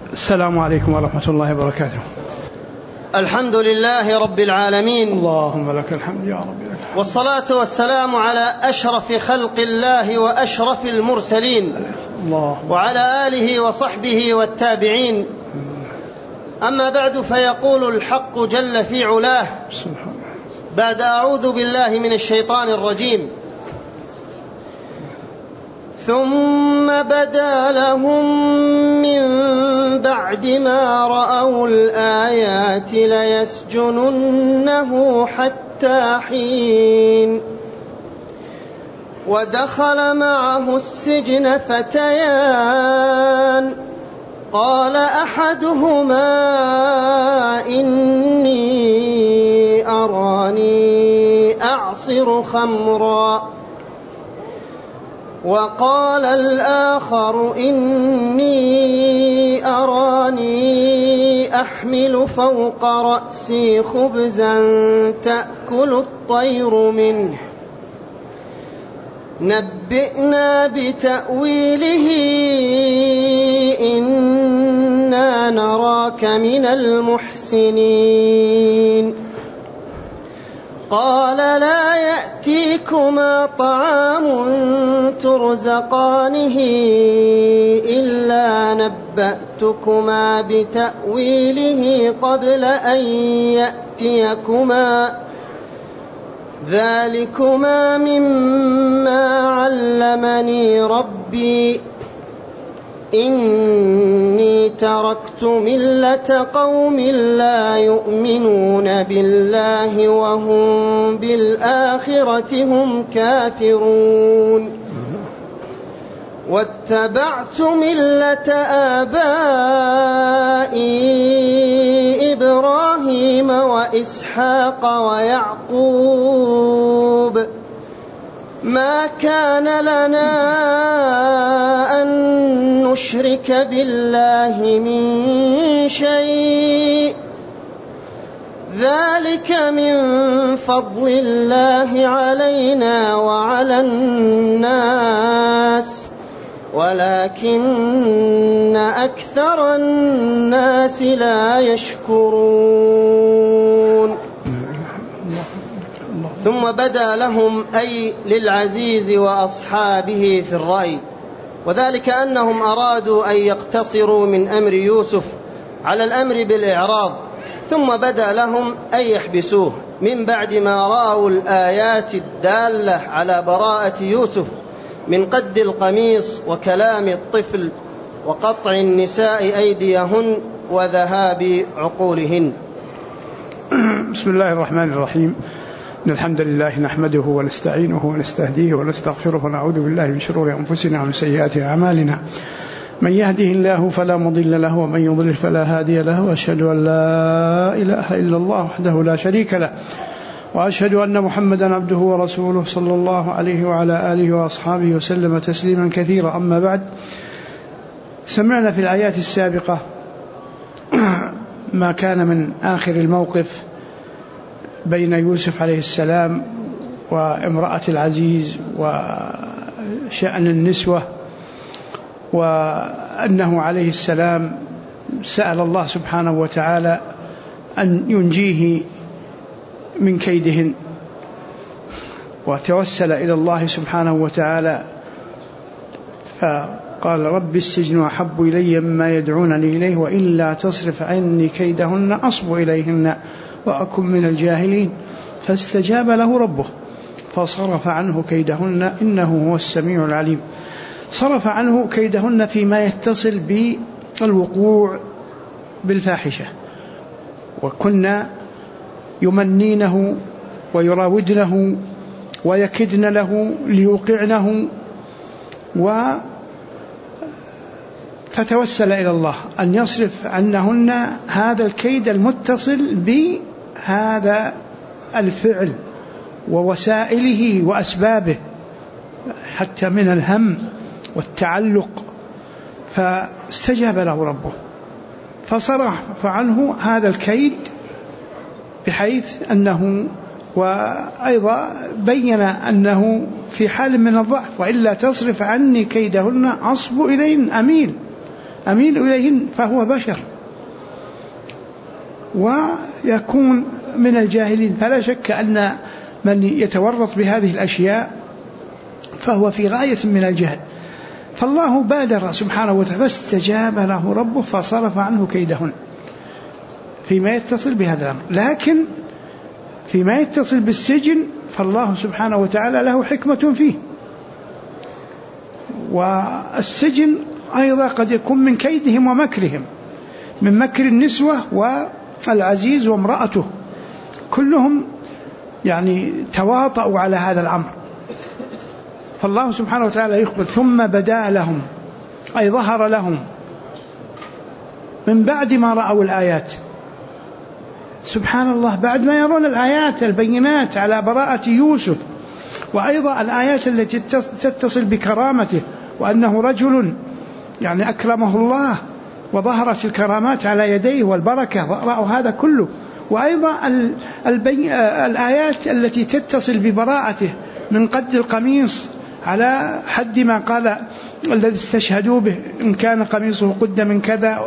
السلام عليكم ورحمة الله وبركاته. الحمد لله رب العالمين، اللهم لك الحمد يا رب، والصلاة والسلام على أشرف خلق الله وأشرف المرسلين، وعلى آله وصحبه والتابعين. أما بعد، فيقول الحق جل في علاه بعد أعوذ بالله من الشيطان الرجيم: ثم بدا لهم من بعد ما رأوا الآيات ليسجننه حتى حين. ودخل معه السجن فتيان، قال أحدهما إني أراني أعصر خمرا، وقال الآخر إني أراني أحمل فوق رأسي خبزا تأكل الطير منه، نبئنا بتأويله إنا نراك من المحسنين. قال لا يأتيكما طعام ترزقانه إلا نبأتكما بتأويله قبل أن يأتيكما، ذلكما مما علمني ربي، إني تركت ملة قوم لا يؤمنون بالله وهم بالآخرة هم كافرون، واتبعت ملة آبائي إبراهيم وإسحاق ويعقوب، ما كان لنا أن نشرك بالله من شيء، ذلك من فضل الله علينا وعلى الناس ولكن أكثر الناس لا يشكرون. ثم بدا لهم أي للعزيز وأصحابه في الرأي، وذلك أنهم أرادوا أن يقتصروا من أمر يوسف على الأمر بالإعراض، ثم بدا لهم أن يحبسوه من بعد ما رأوا الآيات الدالة على براءة يوسف من قد القميص وكلام الطفل وقطع النساء أيديهن وذهاب عقولهن. بسم الله الرحمن الرحيم. إن الحمد لله نحمده ونستعينه ونستهديه ونستغفره ونعوذ بالله من شرور أنفسنا ومن سيئات أعمالنا، من يهده الله فلا مضل له ومن يضلل فلا هادي له، وأشهد أن لا إله إلا الله وحده لا شريك له، وأشهد أن محمدا عبده ورسوله صلى الله عليه وعلى آله وأصحابه وسلم تسليما كثيرا. أما بعد، سمعنا في الآيات السابقة ما كان من آخر الموقف بين يوسف عليه السلام وامرأة العزيز وشأن النسوة، وأنه عليه السلام سأل الله سبحانه وتعالى أن ينجيه من كيدهن، وتوسل إلى الله سبحانه وتعالى فقال رب السجن أحب إلي مما يدعونني إليه وإلا تصرف عني كيدهن أصب إليهن وأكن من الجاهلين، فاستجاب له ربه فصرف عنه كيدهن إنه هو السميع العليم. صرف عنه كيدهن فيما يتصل بالوقوع بالفاحشة، وكنا يمنينه ويراودنه ويكدن له ليوقعنه، فتوسل إلى الله أن يصرف عنهن هذا الكيد المتصل بهذا الفعل ووسائله وأسبابه، حتى من الهم والتعلق، فاستجاب له ربه فصرف عنه هذا الكيد، بحيث أنه وأيضا بين أنه في حال من الضعف وإلا تصرف عني كيدهن أصب إليهن أميل، أميل إليهن فهو بشر ويكون من الجاهلين. فلا شك أن من يتورط بهذه الأشياء فهو في غاية من الجهل. فالله بادر سبحانه وتعالى فاستجاب له ربه فصرف عنه كيدهن فيما يتصل بهذا الأمر. لكن فيما يتصل بالسجن فالله سبحانه وتعالى له حكمة فيه، والسجن أيضا قد يكون من كيدهم ومكرهم، من مكر النسوة والعزيز وامرأته، كلهم يعني تواطؤوا على هذا الأمر. فالله سبحانه وتعالى يخبر ثم بدا لهم أي ظهر لهم من بعد ما رأوا الآيات. سبحان الله، بعد ما يرون الآيات البينات على براءة يوسف، وأيضا الآيات التي تتصل بكرامته وأنه رجل يعني أكرمه الله وظهرت الكرامات على يديه والبركة، رأوا هذا كله. وأيضا الآيات التي تتصل ببراءته من قد القميص على حد ما قال الذي استشهدوا به إن كان قميصه قد من كذا،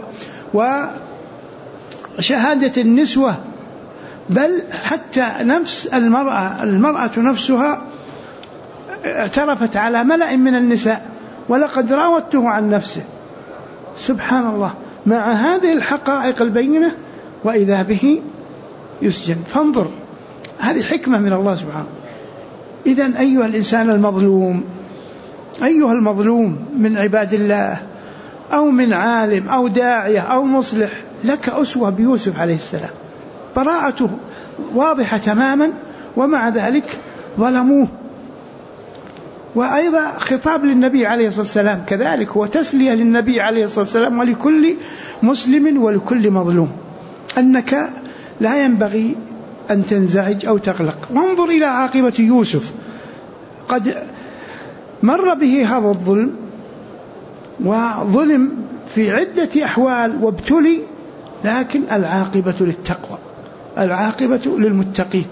وشهادة النسوة، بل حتى نفس المرأة نفسها اعترفت على ملأ من النساء ولقد راودته عن نفسه. سبحان الله، مع هذه الحقائق البينة وإذا به يسجن. فانظر، هذه حكمة من الله سبحانه. إذن أيها الإنسان المظلوم، أيها المظلوم من عباد الله أو من عالم أو داعية أو مصلح، لك أسوة بيوسف عليه السلام، براءته واضحة تماما، ومع ذلك ظلموه. وأيضا خطاب للنبي عليه الصلاة والسلام كذلك، هو تسلية للنبي عليه الصلاة والسلام ولكل مسلم ولكل مظلوم، أنك لا ينبغي أن تنزعج أو تقلق. وانظر إلى عاقبة يوسف، قد مر به هذا الظلم وظلم في عدة أحوال وابتلي، لكن العاقبة للتقوى، العاقبة للمتقين.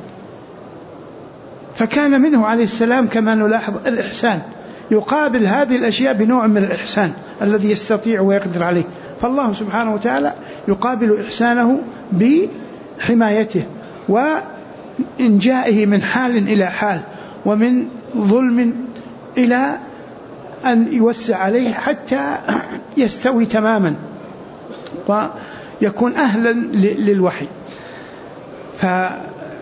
فكان منه عليه السلام كما نلاحظ الإحسان، يقابل هذه الأشياء بنوع من الإحسان الذي يستطيع ويقدر عليه. فالله سبحانه وتعالى يقابل إحسانه بحمايته وإنجائه من حال إلى حال، ومن ظلم إلى أن يوسع عليه حتى يستوي تماما ويكون أهلا للوحي. فلا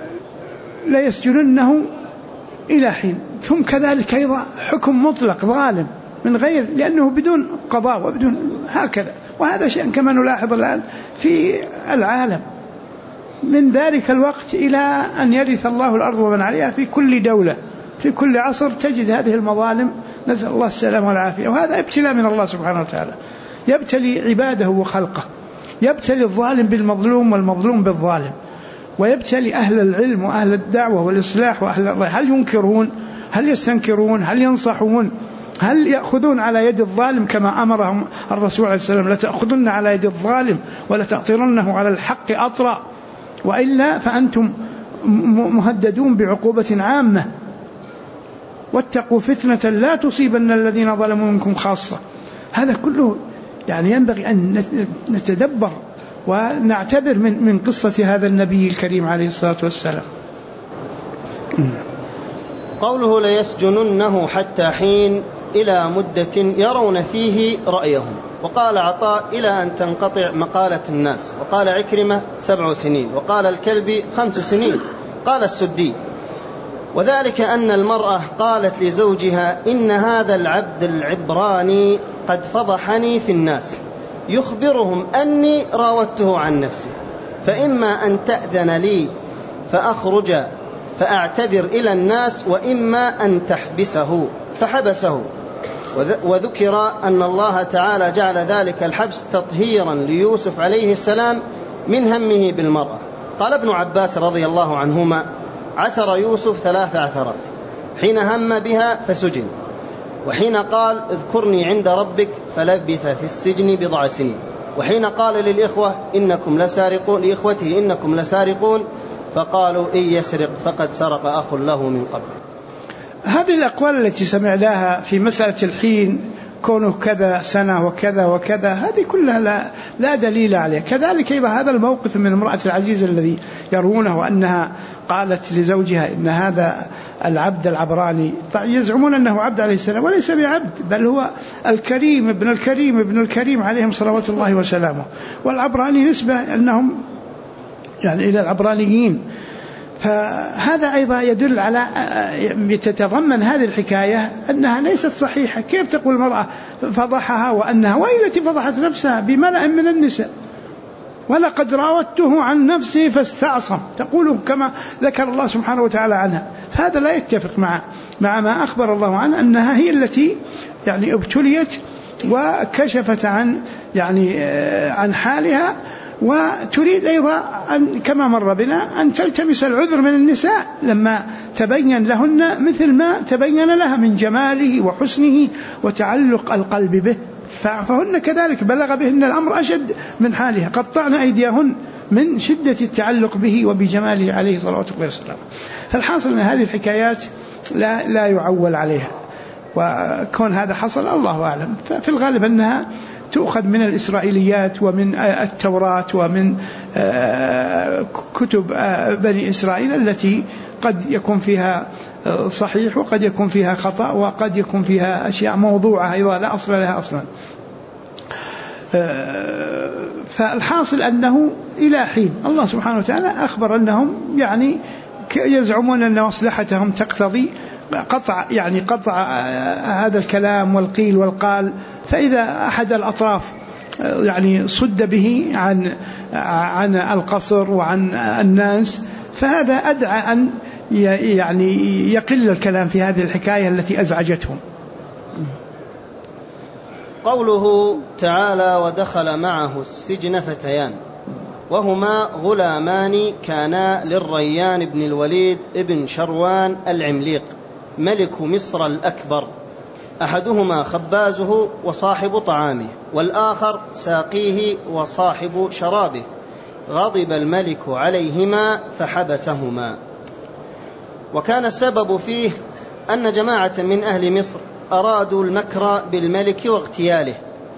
يسجننه إلى حين. ثم كذلك أيضا حكم مطلق ظالم من غير، لأنه بدون قضاء وبدون هكذا. وهذا شيء كما نلاحظ الآن في العالم من ذلك الوقت إلى أن يرث الله الأرض ومن عليها. في كل دولة في كل عصر تجد هذه المظالم، نسأل الله السلامة والعافية. وهذا ابتلاء من الله سبحانه وتعالى، يبتلي عباده وخلقه، يبتلي الظالم بالمظلوم والمظلوم بالظالم، ويبتلي أهل العلم وأهل الدعوة والإصلاح وأهل الرأي. هل ينكرون؟ هل يستنكرون؟ هل ينصحون؟ هل يأخذون على يد الظالم كما أمرهم الرسول عليه السلام: لتأخذن على يد الظالم ولتأطرنه على الحق أطرا، وإلا فأنتم مهددون بعقوبة عامة، واتقوا فتنة لا تصيبن الذين ظلموا منكم خاصة. هذا كله يعني ينبغي أن نتدبر ونعتبر من قصة هذا النبي الكريم عليه الصلاة والسلام. قوله ليسجننه حتى حين إلى مدة يرون فيه رأيهم. وقال عطاء إلى أن تنقطع مقالة الناس. وقال عكرمة 7 سنين. وقال الكلبي 5 سنين. قال السدي وذلك أن المرأة قالت لزوجها: إن هذا العبد العبراني قد فضحني في الناس، يخبرهم أني راودته عن نفسي، فإما أن تأذن لي فأخرج فأعتذر إلى الناس، وإما أن تحبسه، فحبسه. وذكر أن الله تعالى جعل ذلك الحبس تطهيرا ليوسف عليه السلام من همه بالمرأة. قال ابن عباس رضي الله عنهما: عثر يوسف 3 عثرات، حين هم بها فسجن، وحين قال اذكرني عند ربك فلبث في السجن 10 سنين، وحين قال للإخوة إنكم لسارقون لإخوته إنكم لسارقون فقالوا إن يسرق فقد سرق أخ له من قبل. هذه الأقوال التي سمعناها في مسألة الحين كونه كذا سنة وكذا وكذا، هذه كلها لا دليل عليه. كذلك أيضا هذا الموقف من امرأة العزيز الذي يروونه أنها قالت لزوجها إن هذا العبد العبراني، يزعمون أنه عبد عليه السلام وليس بعبد، بل هو الكريم ابن الكريم ابن الكريم عليهم صلوات الله وسلامه. والعبراني نسبة أنهم يعني إلى العبرانيين. فهذا أيضا يدل على يتتضمن هذه الحكاية أنها ليست صحيحة. كيف تقول المرأة فضحها وأنها وهي التي فضحت نفسها بملأ من النساء؟ ولقد راودته عن نفسه فاستعصم، تقول كما ذكر الله سبحانه وتعالى عنها. فهذا لا يتفق مع ما أخبر الله عنه أنها هي التي يعني ابتليت وكشفت عن حالها، وتريد أيضا أن كما مر بنا أن تلتمس العذر من النساء لما تبين لهن مثل ما تبين لها من جماله وحسنه وتعلق القلب به، فهن كذلك بلغ بهن الأمر أشد من حالها، قطعن أيديهن من شدة التعلق به وبجماله عليه صلوات الله والسلام. فالحاصل أن هذه الحكايات لا يعول عليها، وكون هذا حصل الله أعلم. ففي الغالب أنها تؤخذ من الإسرائيليات ومن التوراة ومن كتب بني إسرائيل التي قد يكون فيها صحيح وقد يكون فيها خطأ وقد يكون فيها أشياء موضوعة أيضا لا أصل لها أصلا. فالحاصل أنه إلى حين الله سبحانه وتعالى أخبر أنهم يعني يزعمون أن مصلحتهم تقتضي قطع هذا الكلام والقيل والقال. فإذا أحد الأطراف يعني صد به عن القصر وعن الناس، فهذا أدعى أن يعني يقل الكلام في هذه الحكاية التي أزعجتهم. قوله تعالى: ودخل معه السجن فتيان وهما غلامان كانا للريان بن الوليد ابن شروان العمليق ملك مصر الأكبر، أحدهما خبازه وصاحب طعامه، والآخر ساقيه وصاحب شرابه. غضب الملك عليهما فحبسهما. وكان السبب فيه أن جماعة من أهل مصر أرادوا المكر بالملك واغتياله،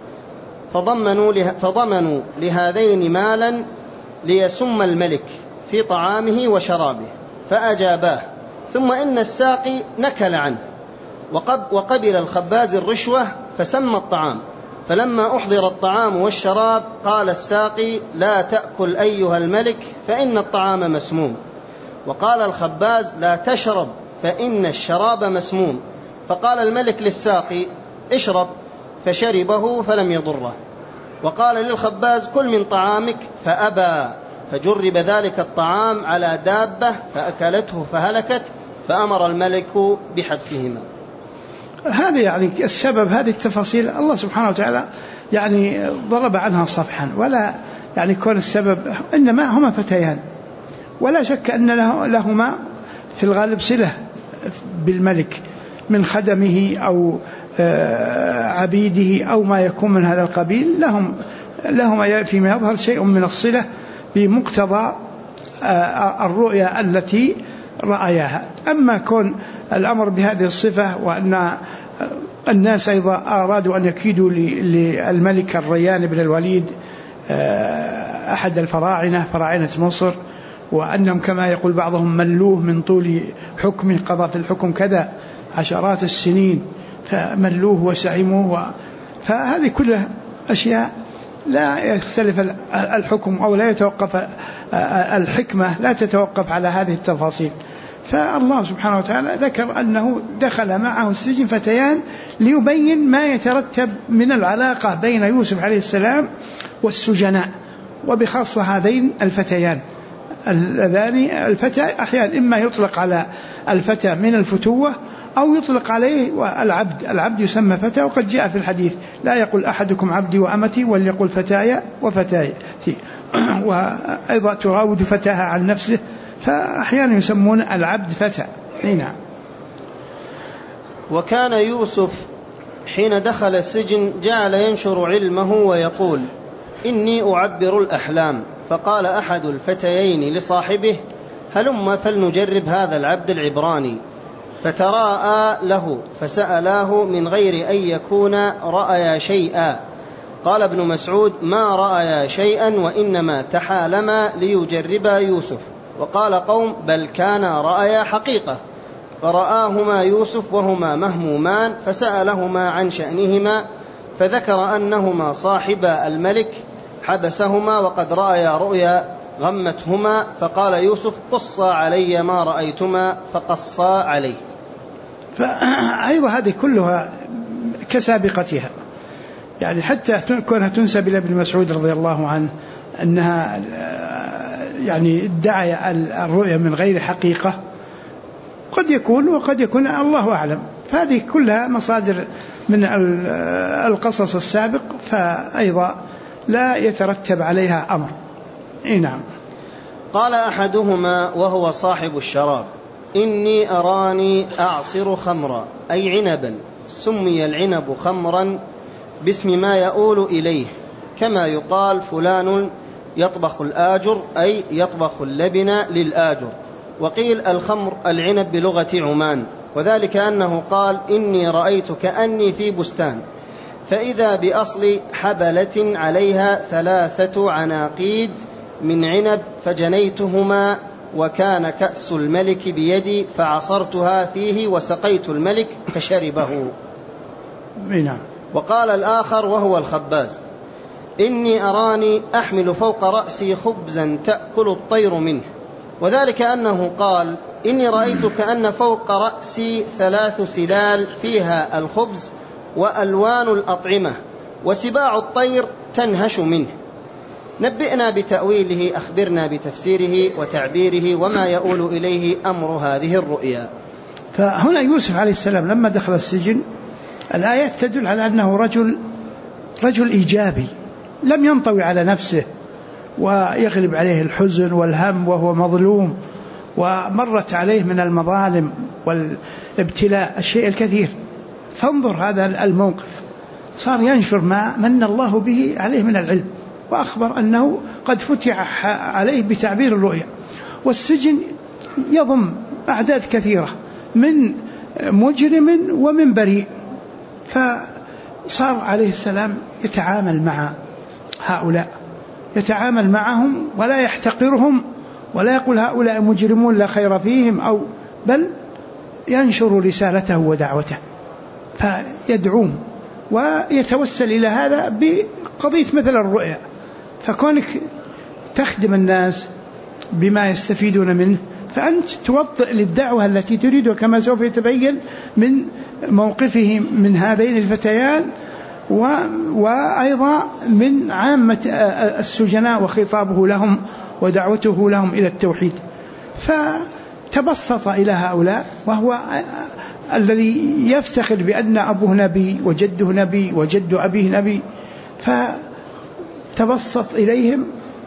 فضمنوا لهذين مالا ليسم الملك في طعامه وشرابه، فأجاباه. ثم إن الساقي نكل عنه، وقبل الخباز الرشوة فسمى الطعام. فلما أحضر الطعام والشراب قال الساقي: لا تأكل أيها الملك فإن الطعام مسموم. وقال الخباز: لا تشرب فإن الشراب مسموم. فقال الملك للساقي: اشرب، فشربه فلم يضره. وقال للخباز: كل من طعامك، فأبى، فجرب ذلك الطعام على دابة فأكلته فهلكت، فأمر الملك بحبسهما. هذا يعني السبب، هذه التفاصيل الله سبحانه وتعالى يعني ضرب عنها صفحا، ولا يعني كون السبب إنما هما فتيان، ولا شك أن لهما في الغالب صلة بالملك من خدمه أو عبيده أو ما يكون من هذا القبيل، لهم فيما يظهر شيء من الصلة بمقتضى الرؤيا التي رأيها. أما كون الأمر بهذه الصفة وأن الناس أيضا أرادوا أن يكيدوا للملك الريان بن الوليد أحد فراعنة مصر، وأنهم كما يقول بعضهم ملوه من طول حكمه، قضى في الحكم كذا عشرات السنين فملوه وسعموه، فهذه كلها أشياء لا يختلف الحكم أو لا يتوقف الحكمة، لا تتوقف على هذه التفاصيل. فالله سبحانه وتعالى ذكر أنه دخل معه السجن فتيان ليبين ما يترتب من العلاقة بين يوسف عليه السلام والسجناء، وبخاصة هذين الفتيان اللذان. الفتى أحيانا إما يطلق على الفتى من الفتوة أو يطلق عليه العبد يسمى فتى، وقد جاء في الحديث: لا يقول أحدكم عبدي وأمتي وليقول فتاي وفتايتي. وأيضا تراود فتاها عن نفسه، فأحيانا يسمون العبد فتى. نعم. وكان يوسف حين دخل السجن جعل ينشر علمه ويقول: إني أعبر الأحلام. فقال أحد الفتيين لصاحبه: هلم فلنجرب هذا العبد العبراني. فتراءى له فسألاه من غير أن يكون رأيا شيئا. قال ابن مسعود: ما رأيا شيئا وإنما تحالما ليجربا يوسف. وقال قوم: بل كان رأيا حقيقة. فرآهما يوسف وهما مهمومان فسألهما عن شأنهما، فذكر أنهما صاحبا الملك حبسهما وقد رأيا رؤيا غمتهما، فقال يوسف: قصا علي ما رأيتما، فقصا عليه. فأيضا هذه كلها كسابقتها، يعني حتى كونها تنسب إلى ابن مسعود رضي الله عنه أنها يعني ادعى الرؤيا من غير حقيقة، قد يكون وقد يكون، الله أعلم. فهذه كلها مصادر من القصص السابق، فأيضا لا يترتب عليها أمر. نعم. قال أحدهما وهو صاحب الشراب: إني أراني أعصر خمرا، أي عنبا، سمي العنب خمرا باسم ما يؤول إليه، كما يقال فلان يطبخ الآجر، أي يطبخ اللبن للآجر. وقيل الخمر العنب بلغة عمان، وذلك أنه قال: إني رأيت كأني في بستان، فإذا بأصل حبلة عليها 3 عناقيد من عنب، فجنيتهما، وكان كأس الملك بيدي، فعصرتها فيه وسقيت الملك فشربه. نعم. وقال الآخر وهو الخباز: إني أراني أحمل فوق رأسي خبزا تأكل الطير منه، وذلك أنه قال: إني رأيت كأن فوق رأسي 3 سلال فيها الخبز وألوان الأطعمة، وسباع الطير تنهش منه. نبئنا بتأويله، أخبرنا بتفسيره وتعبيره، وما يؤول إليه أمر هذه الرؤيا. فهنا يوسف عليه السلام لما دخل السجن، الآيات تدل على أنه رجل إيجابي، لم ينطوي على نفسه ويغلب عليه الحزن والهم وهو مظلوم، ومرت عليه من المظالم والابتلاء الشيء الكثير. فانظر هذا الموقف، صار ينشر ما من الله به عليه من العلم، وأخبر أنه قد فتح عليه بتعبير الرؤيا. والسجن يضم أعداد كثيرة من مجرم ومن بريء، فصار عليه السلام يتعامل مع هؤلاء، يتعامل معهم ولا يحتقرهم ولا يقول هؤلاء مجرمون لا خير فيهم، بل ينشر رسالته ودعوته، فيدعوهم ويتوسل إلى هذا بقضية مثل الرؤيا. فكونك تخدم الناس بما يستفيدون منه، فأنت توطئ للدعوة التي تريدها، كما سوف يتبين من موقفه من هذين الفتيان، وأيضا من عامة السجناء وخطابه لهم ودعوته لهم إلى التوحيد. فتبسط إلى هؤلاء، وهو الذي يفتخر بأن أبوه نبي وجده نبي وجد أبيه نبي، فتبسط إليهم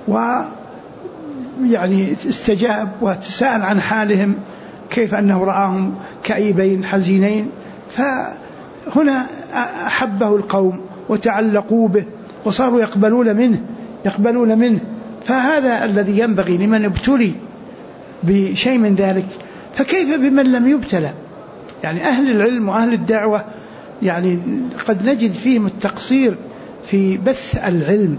ويعني استجاب وتساءل عن حالهم، كيف أنه رآهم كئيبين حزينين. فهنا أحبه القوم وتعلقوا به وصاروا يقبلون منه. فهذا الذي ينبغي لمن ابتلي بشيء من ذلك، فكيف بمن لم يبتلى؟ يعني أهل العلم وأهل الدعوة يعني قد نجد فيهم التقصير في بث العلم،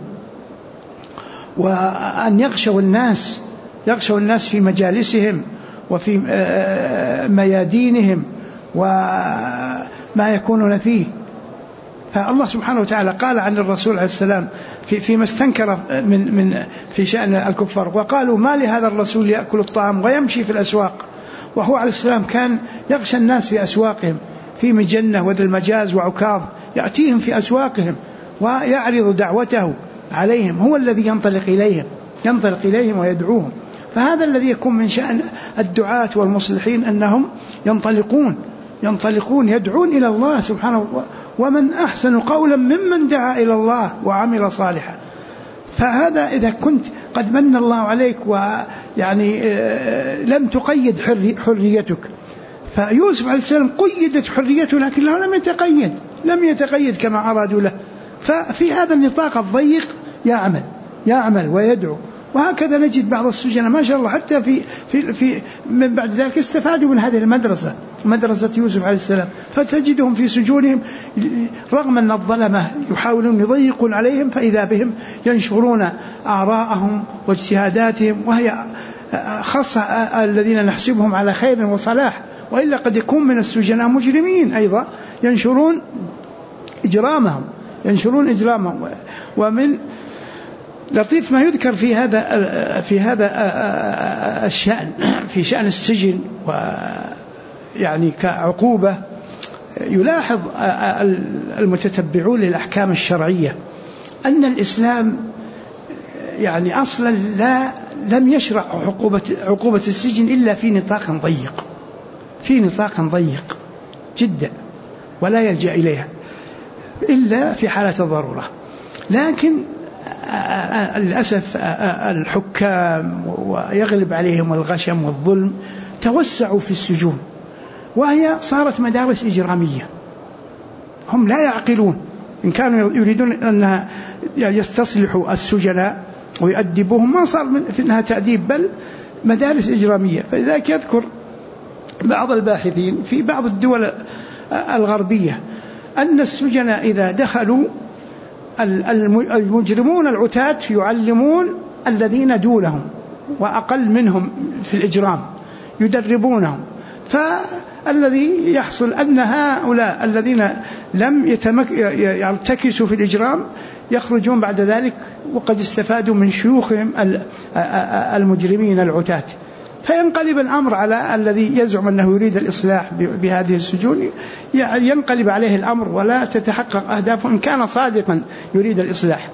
وأن يغشوا الناس في مجالسهم وفي ميادينهم وما يكونون فيه. فالله سبحانه وتعالى قال عن الرسول عليه السلام فيما استنكر في شأن الكفار: وقالوا ما لهذا الرسول يأكل الطعام ويمشي في الأسواق. وهو عليه السلام كان يغشى الناس في أسواقهم، في مجنة وذي المجاز وعكاظ، يأتيهم في أسواقهم ويعرض دعوته عليهم، هو الذي ينطلق إليهم ويدعوهم. فهذا الذي يكون من شأن الدعاة والمصلحين، أنهم ينطلقون يدعون إلى الله سبحانه، ومن أحسن قولا ممن دعا إلى الله وعمل صالحا. فهذا إذا كنت قد من الله عليك ويعني لم تقيد حريتك. فيوسف عليه السلام قيدت حريته، لكنه لم يتقيد كما أرادوا له. ففي هذا النطاق الضيق يعمل ويدعو وهكذا نجد بعض السجناء ما شاء الله حتى في من بعد ذلك استفادوا من هذه المدرسة، مدرسة يوسف عليه السلام، فتجدهم في سجونهم رغم أن الظلمة يحاولون يضيقون عليهم فإذا بهم ينشرون آراءهم واجتهاداتهم، وهي خاصة الذين نحسبهم على خير وصلاح، وإلا قد يكون من السجناء مجرمين أيضا ينشرون إجرامهم. ومن لطيف ما يذكر في هذا الشأن، في شأن السجن ويعني كعقوبة، يلاحظ المتتبعون للأحكام الشرعية أن الإسلام يعني أصلا لم يشرع عقوبة السجن إلا في نطاق ضيق جدا، ولا يلجأ إليها إلا في حالة الضرورة. لكن للأسف الحكام ويغلب عليهم الغشم والظلم توسعوا في السجون، وهي صارت مدارس إجرامية. هم لا يعقلون، إن كانوا يريدون أن يستصلحوا السجناء ويؤدبوهم ما صار في أنها تأديب، بل مدارس إجرامية. فلذلك يذكر بعض الباحثين في بعض الدول الغربية أن السجناء إذا دخلوا المجرمون العتاة يعلمون الذين دونهم وأقل منهم في الإجرام، يدربونهم. فالذي يحصل أن هؤلاء الذين لم يرتكسوا في الإجرام يخرجون بعد ذلك وقد استفادوا من شيوخهم المجرمين العتاة، فينقلب الأمر على الذي يزعم أنه يريد الإصلاح بهذه السجون، ينقلب عليه الأمر ولا تتحقق أهدافه إن كان صادقا يريد الإصلاح.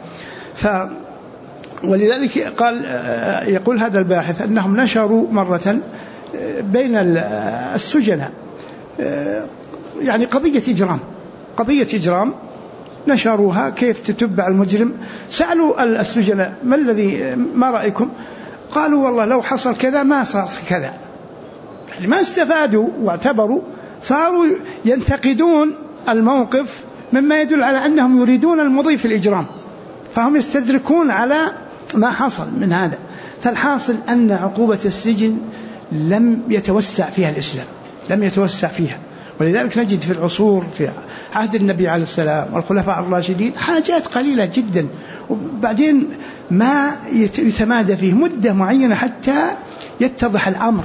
ولذلك يقول هذا الباحث أنهم نشروا مرة بين السجناء يعني قضية إجرام نشروها كيف تتبع المجرم. سألوا السجناء ما رأيكم؟ قالوا والله لو حصل كذا ما صار كذا، يعني ما استفادوا واعتبروا، صاروا ينتقدون الموقف مما يدل على أنهم يريدون المضي في الإجرام، فهم يستدركون على ما حصل من هذا. فالحاصل أن عقوبة السجن لم يتوسع فيها الإسلام، لم يتوسع فيها. ولذلك نجد في العصور في عهد النبي عليه السلام والخلفاء الراشدين حاجات قليلة جدا، وبعدين ما يتمادى فيه مدة معينة حتى يتضح الأمر،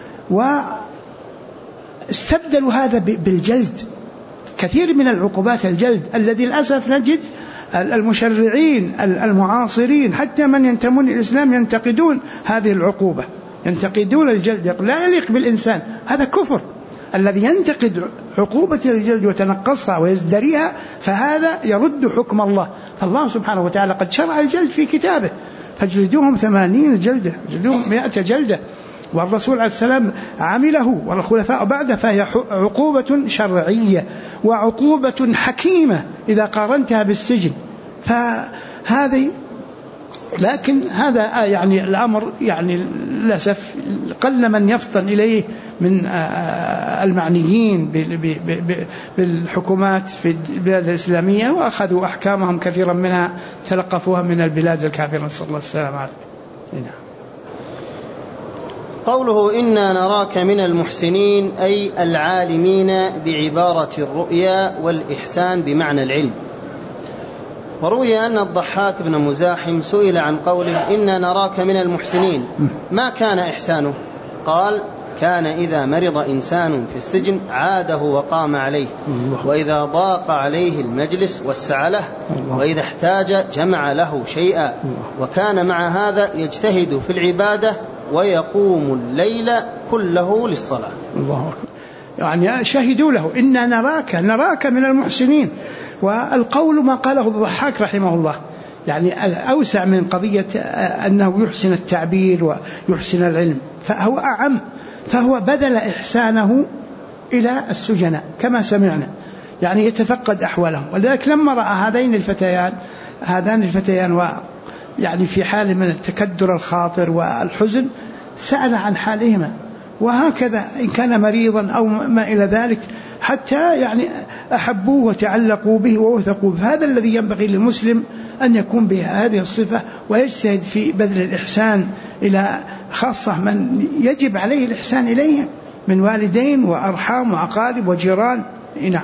واستبدلوا هذا بالجلد. كثير من العقوبات الجلد، الذي للأسف نجد المشرعين المعاصرين حتى من ينتمون إلى الإسلام ينتقدون هذه العقوبة، ينتقدون الجلد، لا يليق بالإنسان، هذا كفر. الذي ينتقد عقوبة الجلد وتنقصها ويزدريها فهذا يرد حكم الله. فالله سبحانه وتعالى قد شرع الجلد في كتابه، فاجلدوهم 80 جلدة، اجلدوهم 100 جلدة، والرسول عليه السلام عمله والخلفاء بعده، فهي عقوبة شرعية وعقوبة حكيمة إذا قارنتها بالسجن. فهذه لكن هذا يعني الأمر يعني للأسف قل من يفطن إليه من المعنيين بالحكومات في البلاد الإسلامية، وأخذوا أحكامهم كثيرا منها تلقفوها من البلاد الكافرة، صلى الله عليه وسلم. قوله إنا نراك من المحسنين أي العالمين بعبارة الرؤيا والإحسان بمعنى العلم. وروي أن الضحاك بن مزاحم سئل عن قوله إنا نراك من المحسنين ما كان إحسانه؟ قال كان إذا مرض إنسان في السجن عاده وقام عليه، وإذا ضاق عليه المجلس وسع له، وإذا احتاج جمع له شيئا، وكان مع هذا يجتهد في العبادة ويقوم الليل كله للصلاة. الله أكبر. يعني شهدوا له إنا نراك من المحسنين. والقول ما قاله الضحاك رحمه الله يعني أوسع من قضية أنه يحسن التعبير ويحسن العلم، فهو أعم، فهو بذل إحسانه إلى السجناء كما سمعنا، يعني يتفقد أحوالهم. ولذلك لما رأى هذان الفتيان يعني في حال من التكدر الخاطر والحزن سأل عن حالهما، وهكذا إن كان مريضا أو ما إلى ذلك حتى يعني أحبوه وتعلقوا به ووثقوا به. هذا الذي ينبغي للمسلم أن يكون بهذه الصفة ويجتهد في بذل الإحسان إلى خاصة من يجب عليه الإحسان إليهم من والدين وأرحام وأقارب وجيران. نعم.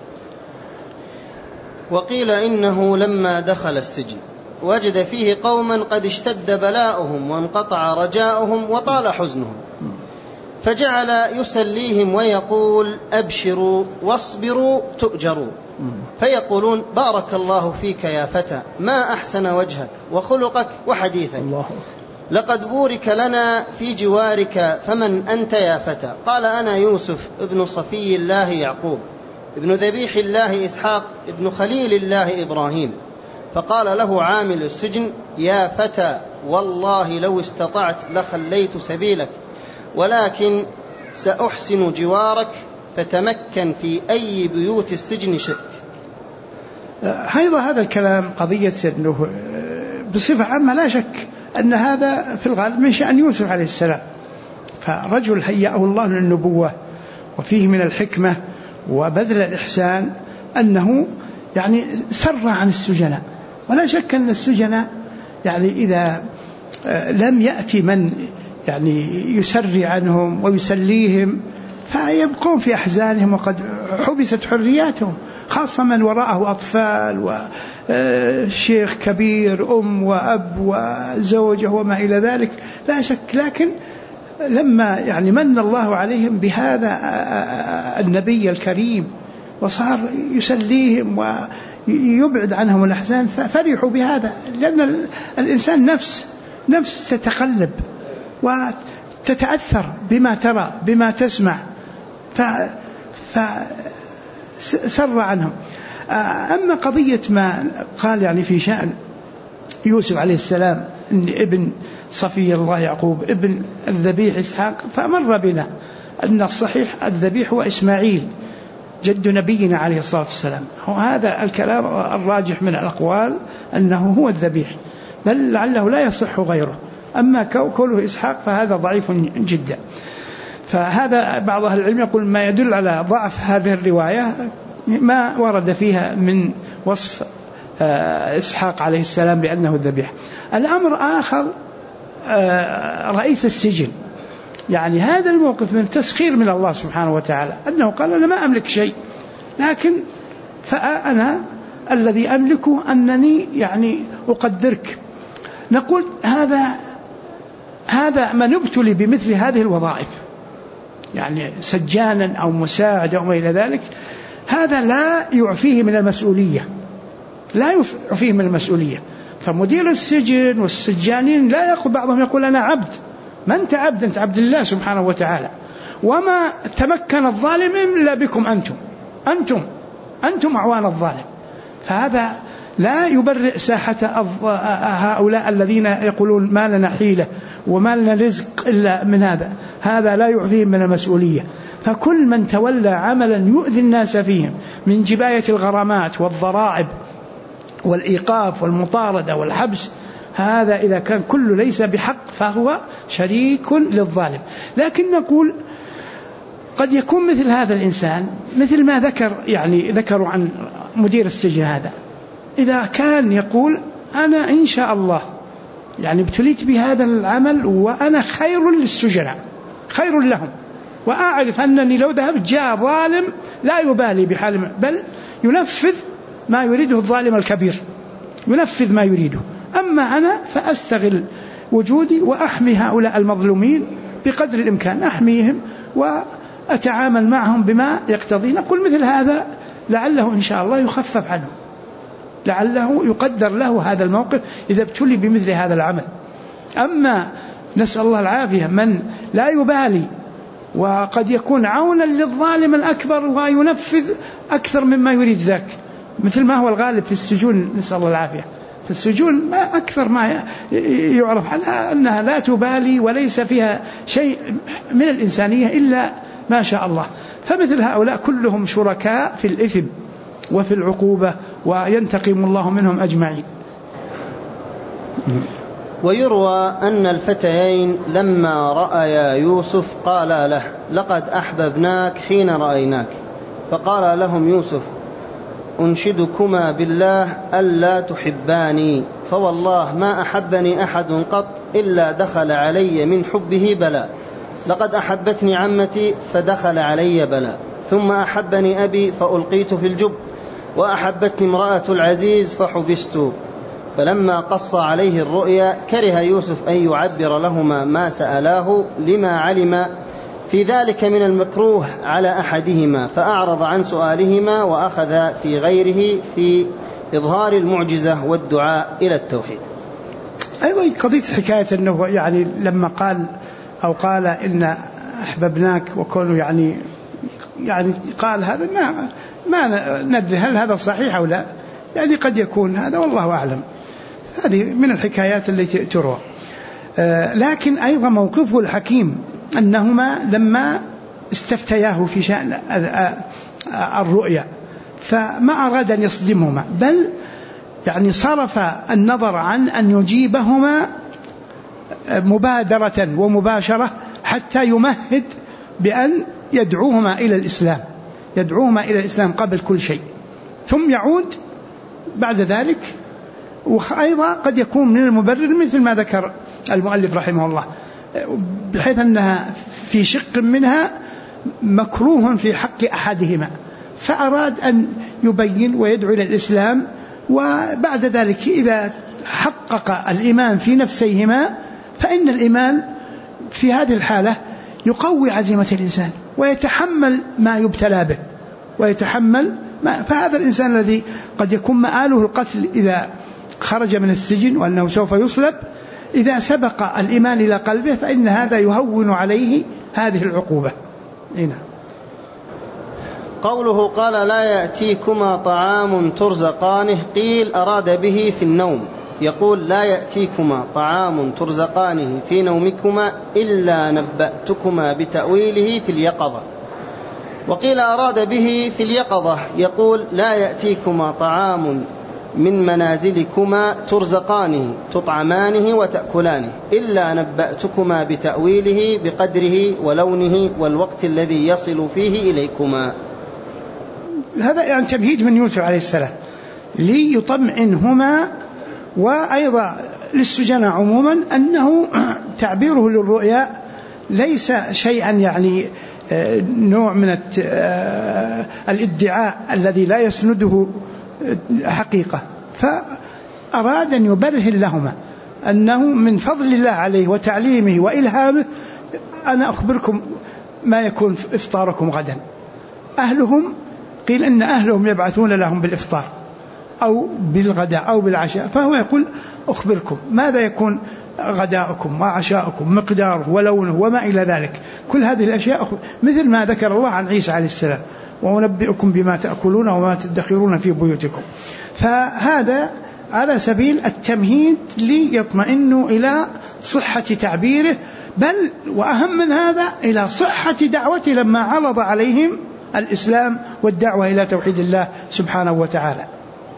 وقيل إنه لما دخل السجن وجد فيه قوما قد اشتد بلاؤهم وانقطع رجاؤهم وطال حزنهم، فجعل يسليهم ويقول: أبشروا واصبروا تؤجروا. فيقولون: بارك الله فيك يا فتى، ما أحسن وجهك وخلقك وحديثك، لقد بورك لنا في جوارك، فمن أنت يا فتى؟ قال: أنا يوسف ابن صفي الله يعقوب ابن ذبيح الله إسحاق ابن خليل الله إبراهيم. فقال له عامل السجن: يا فتى، والله لو استطعت لخليت سبيلك، ولكن سأحسن جوارك، فتمكن في أي بيوت السجن شئت. أيضا هذا الكلام قضية أنه بصفة عامة لا شك أن هذا في الغالب من شأن يوسف عليه السلام، فرجل هيأه الله للنبوة وفيه من الحكمة وبذل الإحسان أنه يعني سر عن السجناء. ولا شك أن السجناء يعني إذا لم يأتي من يعني يسري عنهم ويسليهم فيبقون في أحزانهم وقد حبست حرياتهم، خاصة من وراءه أطفال وشيخ كبير، أم وأب وزوجة وما إلى ذلك. لا شك، لكن لما يعني من الله عليهم بهذا النبي الكريم وصار يسليهم ويبعد عنهم الأحزان ففرحوا بهذا، لأن الإنسان نفس تتقلب وتتأثر بما ترى بما تسمع، فسر عنهم. أما قضية ما قال يعني في شأن يوسف عليه السلام إن ابن صفي الله يعقوب ابن الذبيح إسحاق، فمر بنا أن الصحيح الذبيح هو إسماعيل جد نبينا عليه الصلاة والسلام. وهذا الكلام الراجح من الأقوال أنه هو الذبيح، بل لعله لا يصح غيره. أما كونه إسحاق فهذا ضعيف جدا. فهذا بعض أهل العلم يقول ما يدل على ضعف هذه الرواية ما ورد فيها من وصف إسحاق عليه السلام بأنه الذبيح. الأمر آخر، رئيس السجن، يعني هذا الموقف من تسخير من الله سبحانه وتعالى، أنه قال: أنا ما أملك شيء، لكن فأنا الذي أملكه أنني يعني أقدرك. نقول هذا من ابتلي بمثل هذه الوظائف، يعني سجانا أو مساعد أو ما إلى ذلك، هذا لا يعفيه من المسؤولية، لا يعفيه من المسؤولية. فمدير السجن والسجانين لا يقول، بعضهم يقول: أنا عبد. ما أنت عبد، أنت عبد الله سبحانه وتعالى، وما تمكن الظالم إلا بكم أنتم أعوان الظالم. فهذا لا يبرئ ساحة هؤلاء الذين يقولون ما لنا حيلة وما لنا رزق إلا من هذا لا يعفيهم من المسؤولية. فكل من تولى عملا يؤذي الناس فيهم من جباية الغرامات والضرائب والإيقاف والمطاردة والحبس، هذا إذا كان كله ليس بحق فهو شريك للظالم. لكن نقول قد يكون مثل هذا الإنسان مثل ما ذكروا عن مدير السجن هذا، إذا كان يقول: أنا إن شاء الله يعني ابتليت بهذا العمل وأنا خير للسجناء، خير لهم، وأعرف أنني لو ذهبت جاء ظالم لا يبالي بحال، بل ينفذ ما يريده الظالم الكبير، ينفذ ما يريده. أما أنا فأستغل وجودي وأحمي هؤلاء المظلومين بقدر الإمكان، أحميهم وأتعامل معهم بما يقتضي. نقول مثل هذا لعله إن شاء الله يخفف عنه، لعله يقدر له هذا الموقف إذا ابتلي بمثل هذا العمل. أما نسأل الله العافية من لا يبالي وقد يكون عونا للظالم الأكبر وينفذ أكثر مما يريد ذاك، مثل ما هو الغالب في السجون، نسأل الله العافية. في السجون ما أكثر ما يعرف عنها أنها لا تبالي وليس فيها شيء من الإنسانية إلا ما شاء الله. فمثل هؤلاء كلهم شركاء في الإثم وفي العقوبة، وينتقم الله منهم أجمعين. ويروى أن الفتيين لما رأيا يوسف قالا له: لقد أحببناك حين رأيناك، فقال لهم يوسف: أنشدكما بالله ألا تحباني، فوالله ما أحبني أحد قط إلا دخل علي من حبه بلاء. لقد أحبتني عمتي فدخل علي بلاء، ثم أحبني أبي فألقيت في الجب، وأحبتني امرأة العزيز فحبست. فلما قص عليه الرؤيا كره يوسف أن يعبر لهما ما سألاه، لما علم في ذلك من المكروه على أحدهما، فأعرض عن سؤالهما وأخذ في غيره في إظهار المعجزة والدعاء إلى التوحيد. أيضا قضية حكاية أنه يعني لما قال إن أحببناك، وكونه يعني قال هذا ما ندري هل هذا صحيح أو لا، يعني قد يكون هذا والله أعلم. هذه من الحكايات التي تروى. لكن أيضا موقفه الحكيم أنهما لما استفتياه في شأن الرؤيا فما أراد أن يصدمهما، بل يعني صرف النظر عن أن يجيبهما مبادرة ومباشرة حتى يمهد بأن يدعوهما إلى الإسلام قبل كل شيء، ثم يعود بعد ذلك. وأيضا قد يكون من المبرر مثل ما ذكر المؤلف رحمه الله، بحيث أنها في شق منها مكروه في حق أحدهما، فأراد أن يبين ويدعو إلى الإسلام، وبعد ذلك إذا حقق الإيمان في نفسيهما فإن الإيمان في هذه الحالة يقوي عزيمة الإنسان ويتحمل ما يبتلى به فهذا الإنسان الذي قد يكون مآله القتل إذا خرج من السجن وأنه سوف يصلب، إذا سبق الإيمان إلى قلبه فإن هذا يهون عليه هذه العقوبة. هنا قوله قال لا يأتيكما طعام ترزقانه، قيل أراد به في النوم، يقول لا يأتيكما طعام ترزقانه في نومكما إلا نبأتكما بتأويله في اليقظة. وقيل أراد به في اليقظة، يقول لا يأتيكما طعام من منازلكما ترزقانه تطعمانه وتأكلانه إلا نبأتكما بتأويله بقدره ولونه والوقت الذي يصل فيه إليكما. هذا يعني تمهيد من يوسف عليه السلام ليطمئنهما، وأيضا للسجناء عموما أنه تعبيره للرؤيا ليس شيئا يعني نوع من الادعاء الذي لا يسنده حقيقة، فأراد أن يبرهن لهما أنه من فضل الله عليه وتعليمه وإلهامه. أنا أخبركم ما يكون إفطاركم غدا. أهلهم قيل إن أهلهم يبعثون لهم بالإفطار أو بالغداء أو بالعشاء، فهو يقول أخبركم ماذا يكون غداءكم وعشاءكم، مقداره ولونه وما إلى ذلك. كل هذه الأشياء مثل ما ذكر الله عن عيسى عليه السلام: وأنبئكم بما تأكلون وما تدخرون في بيوتكم. فهذا على سبيل التمهيد ليطمئنوا إلى صحة تعبيره، بل وأهم من هذا إلى صحة دعوته لما عرض عليهم الإسلام والدعوة إلى توحيد الله سبحانه وتعالى.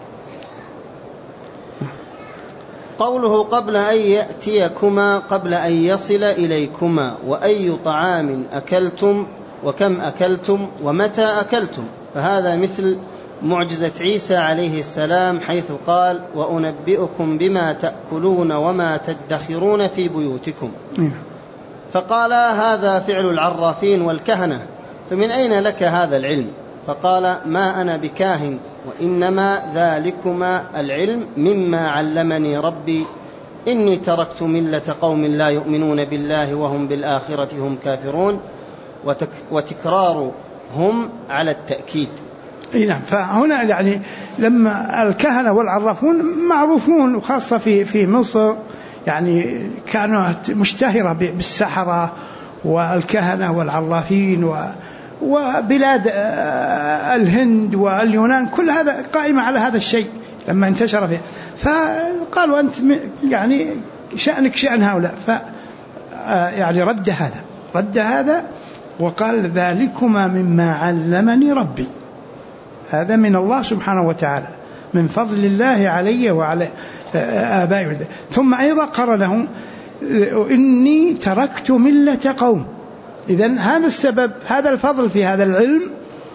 قوله قبل أن يأتيكما قبل أن يصل إليكما، وأي طعام أكلتم وكم أكلتم ومتى أكلتم، فهذا مثل معجزة عيسى عليه السلام حيث قال وأنبئكم بما تأكلون وما تدخرون في بيوتكم. فقال هذا فعل العرافين والكهنة، فمن أين لك هذا العلم؟ فقال ما أنا بكاهن، وإنما ذلكما العلم مما علمني ربي، إني تركت ملة قوم لا يؤمنون بالله وهم بالآخرة هم كافرون. وتكرار هم على التأكيد. نعم. فهنا يعني لما الكهنة والعرافون معروفون، وخاصة في مصر يعني كانت مشتهرة بالسحرة والكهنة والعرافين، وبلاد الهند واليونان كل هذا قائمة على هذا الشيء لما انتشر فيه. فقالوا أنت يعني شأنك شأن هؤلاء، يعني رد هذا وقال ذلكما مما علمني ربي، هذا من الله سبحانه وتعالى، من فضل الله علي وعلى آبائي. ثم أيضا قرنه إني تركت ملة قوم. إذن هذا السبب، هذا الفضل في هذا العلم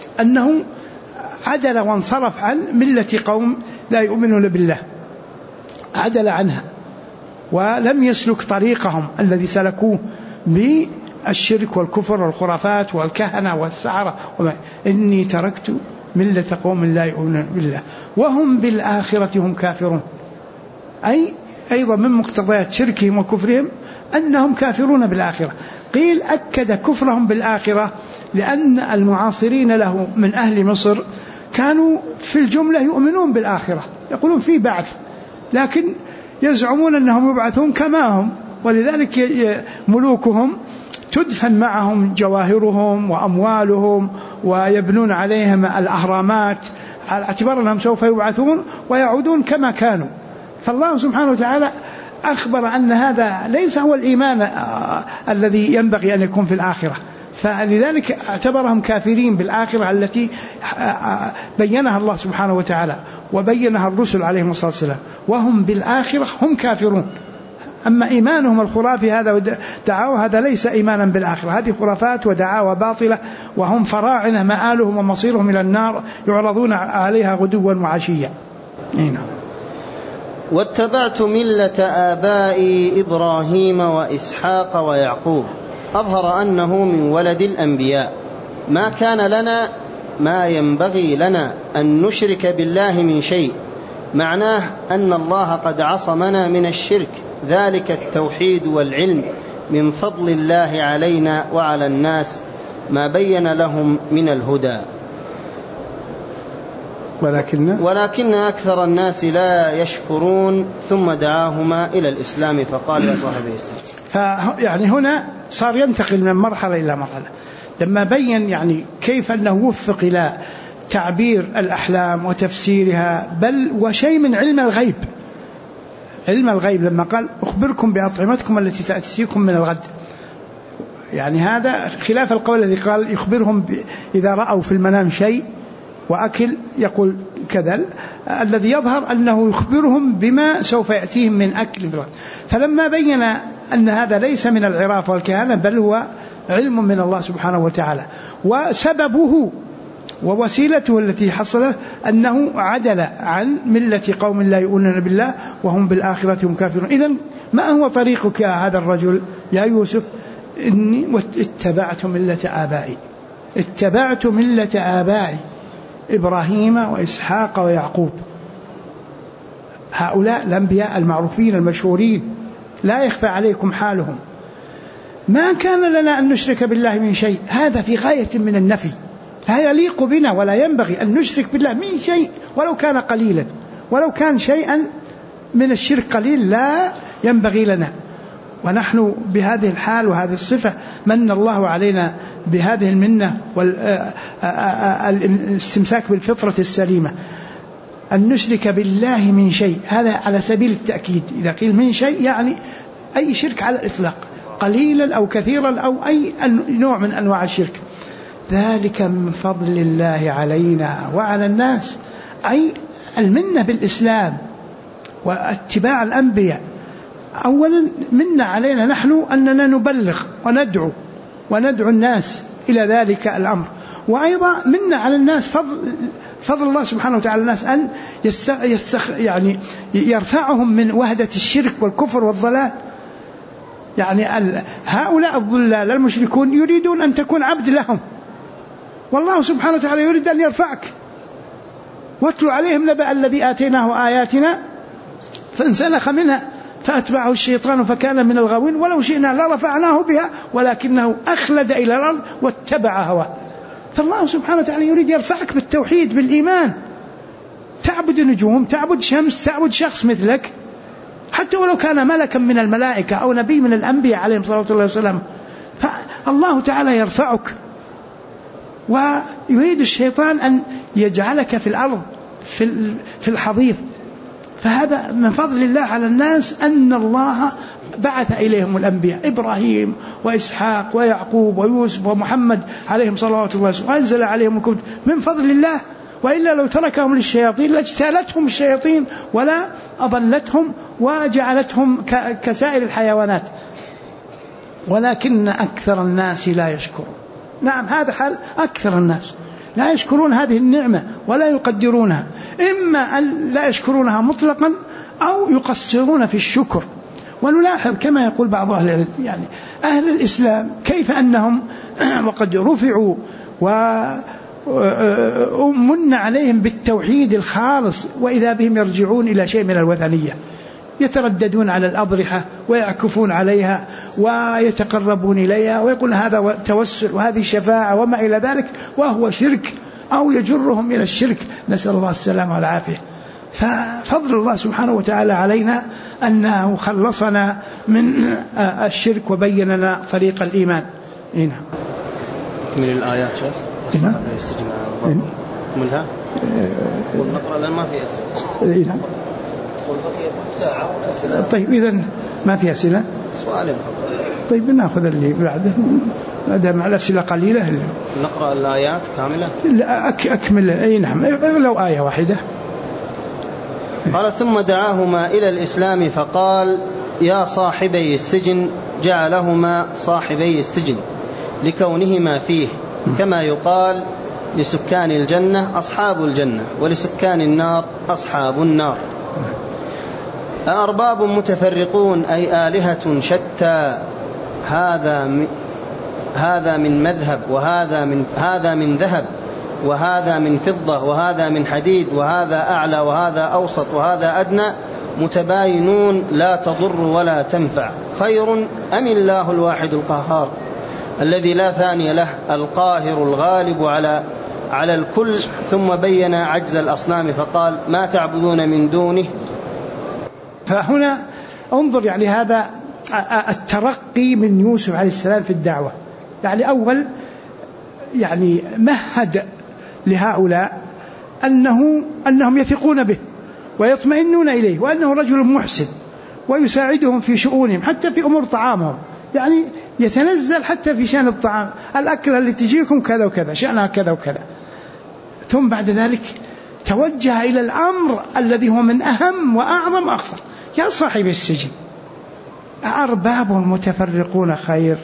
أنه عدل وانصرف عن ملة قوم لا يؤمنون بالله، عدل عنها ولم يسلك طريقهم الذي سلكوه بالشرك والكفر والخرافات والكهنة والسحرة. إني تركت ملة قوم لا يؤمنون بالله وهم بالآخرة هم كافرون، أي أيضا من مقتضيات شركهم وكفرهم أنهم كافرون بالآخرة. قيل أكد كفرهم بالآخرة لأن المعاصرين له من أهل مصر كانوا في الجملة يؤمنون بالآخرة، يقولون في بعث، لكن يزعمون أنهم يبعثون كما هم، ولذلك ملوكهم تدفن معهم جواهرهم وأموالهم ويبنون عليهم الأهرامات على اعتبار أنهم سوف يبعثون ويعودون كما كانوا. فالله سبحانه وتعالى أخبر أن هذا ليس هو الإيمان الذي ينبغي أن يكون في الآخرة، فلذلك اعتبرهم كافرين بالآخرة التي بينها الله سبحانه وتعالى وبينها الرسل عليهم الصلاة والسلام، وهم بالآخرة هم كافرون. أما إيمانهم الخرافي هذا ودعاوى هذا ليس إيمانا بالآخرة، هذه خرافات ودعاوى باطلة، وهم فراعنة مآلهم ومصيرهم إلى النار يعرضون عليها غدوا وعشيا. واتبعت ملة آبائي إبراهيم وإسحاق ويعقوب، أظهر أنه من ولد الأنبياء، ما كان لنا ما ينبغي لنا أن نشرك بالله من شيء، معناه أن الله قد عصمنا من الشرك، ذلك التوحيد والعلم من فضل الله علينا وعلى الناس ما بين لهم من الهدى، ولكن أكثر الناس لا يشكرون. ثم دعاهما إلى الإسلام فقال يا صاحب الإسلام. يعني هنا صار ينتقل من مرحلة إلى مرحلة، لما بين يعني كيف أنه وفق إلى تعبير الأحلام وتفسيرها، بل وشيء من علم الغيب. علم الغيب لما قال أخبركم بأطعمتكم التي تأتيكم من الغد، يعني هذا خلاف القول الذي قال يخبرهم إذا رأوا في المنام شيء وأكل يقول كذا، الذي يظهر أنه يخبرهم بما سوف يأتيهم من أكل في الغد. فلما بين أن هذا ليس من العراف والكهانة بل هو علم من الله سبحانه وتعالى، وسببه ووسيلته التي حصلت أنه عدل عن ملة قوم لا يؤمنون بالله وهم بالآخرة هم كافرون. إذن ما هو طريقك يا هذا الرجل يا يوسف؟ إني اتبعت ملة آبائي، اتبعت ملة آبائي إبراهيم وإسحاق ويعقوب، هؤلاء الأنبياء المعروفين المشهورين لا يخفى عليكم حالهم. ما كان لنا أن نشرك بالله من شيء، هذا في غاية من النفي، لا يليق بنا ولا ينبغي أن نشرك بالله من شيء ولو كان قليلا، ولو كان شيئا من الشرك قليل لا ينبغي لنا. ونحن بهذه الحال وهذه الصفة من الله علينا بهذه المنة والاستمساك بالفطرة السليمة، أن نشرك بالله من شيء، هذا على سبيل التأكيد. إذا قيل من شيء يعني أي شرك على الإطلاق، قليلا أو كثيرا أو أي نوع من أنواع الشرك. ذلك من فضل الله علينا وعلى الناس، أي المنة بالإسلام واتباع الأنبياء. أولا منا علينا نحن أننا نبلغ وندعو الناس إلى ذلك الأمر، وأيضا منا على الناس فضل الله سبحانه وتعالى الناس أن يعني يرفعهم من وهدة الشرك والكفر والضلال. يعني هؤلاء الضلال المشركون يريدون أن تكون عبد لهم، والله سبحانه وتعالى يريد أن يرفعك. واتل عليهم نبأ الذي آتيناه آياتنا فانسلخ منها فأتبعه الشيطان فكان من الغاوين ولو شئنا لرفعناه بها ولكنه أخلد إلى الأرض واتبع هواه. فالله سبحانه وتعالى يريد يرفعك بالتوحيد بالإيمان، تعبد نجوم، تعبد شمس، تعبد شخص مثلك، حتى ولو كان ملكا من الملائكة أو نبي من الأنبياء عليهم صلى الله عليه وسلم، فالله تعالى يرفعك. ويريد الشيطان أن يجعلك في الأرض في الحضيض. فهذا من فضل الله على الناس أن الله بعث إليهم الأنبياء إبراهيم وإسحاق ويعقوب ويوسف ومحمد عليهم صلوات الله وأنزل عليهم الكتب من فضل الله، وإلا لو تركهم للشياطين لاجتالتهم الشياطين ولا أضلتهم وجعلتهم كسائر الحيوانات، ولكن أكثر الناس لا يشكرون. نعم هذا حال أكثر الناس، لا يشكرون هذه النعمة ولا يقدرونها، إما أن لا يشكرونها مطلقا أو يقصرون في الشكر. ونلاحظ كما يقول بعض أهل العلم يعني أهل الإسلام كيف أنهم وقد رفعوا ومن عليهم بالتوحيد الخالص، وإذا بهم يرجعون إلى شيء من الوثنية، يترددون على الأضرحة ويعكفون عليها ويتقربون إليها ويقول هذا توسل وهذه شفاعة وما إلى ذلك، وهو شرك أو يجرهم إلى الشرك، نسأل الله السلامة والعافية. ففضل الله سبحانه وتعالى علينا أنه خلصنا من الشرك وبين لنا طريق الإيمان. هنا من الآيات شيخ هنا كملها ونقرأ لأن ما في أسئلة. هنا طيب إذن ما في أسئلة. سؤال طيب نأخذ اللي بعده دام الأسئلة قليلة. نقرأ الآيات كاملة. لا أكمل. أي نعم لو آية واحدة. قال ثم دعاهما إلى الإسلام فقال يا صاحبي السجن، جعلهما صاحبي السجن لكونهما فيه، كما يقال لسكان الجنة أصحاب الجنة ولسكان النار أصحاب النار. أأرباب متفرقون أي آلهة شتى، هذا من مذهب وهذا من ذهب وهذا من فضة وهذا من حديد وهذا أعلى وهذا أوسط وهذا أدنى، متباينون لا تضر ولا تنفع، خير أم الله الواحد القهار الذي لا ثاني له، القاهر الغالب على الكل. ثم بين عجز الأصنام فقال ما تعبدون من دونه. فهنا انظر يعني هذا الترقي من يوسف عليه السلام في الدعوة. يعني أول يعني مهد لهؤلاء أنهم يثقون به ويطمئنون إليه، وأنه رجل محسن ويساعدهم في شؤونهم حتى في أمور طعامهم، يعني يتنزل حتى في شأن الطعام، الأكل اللي تجيكم كذا وكذا شأنها كذا وكذا. ثم بعد ذلك توجه إلى الأمر الذي هو من أهم وأعظم أخطر، يا صاحب السجن أأرباب متفرقون خير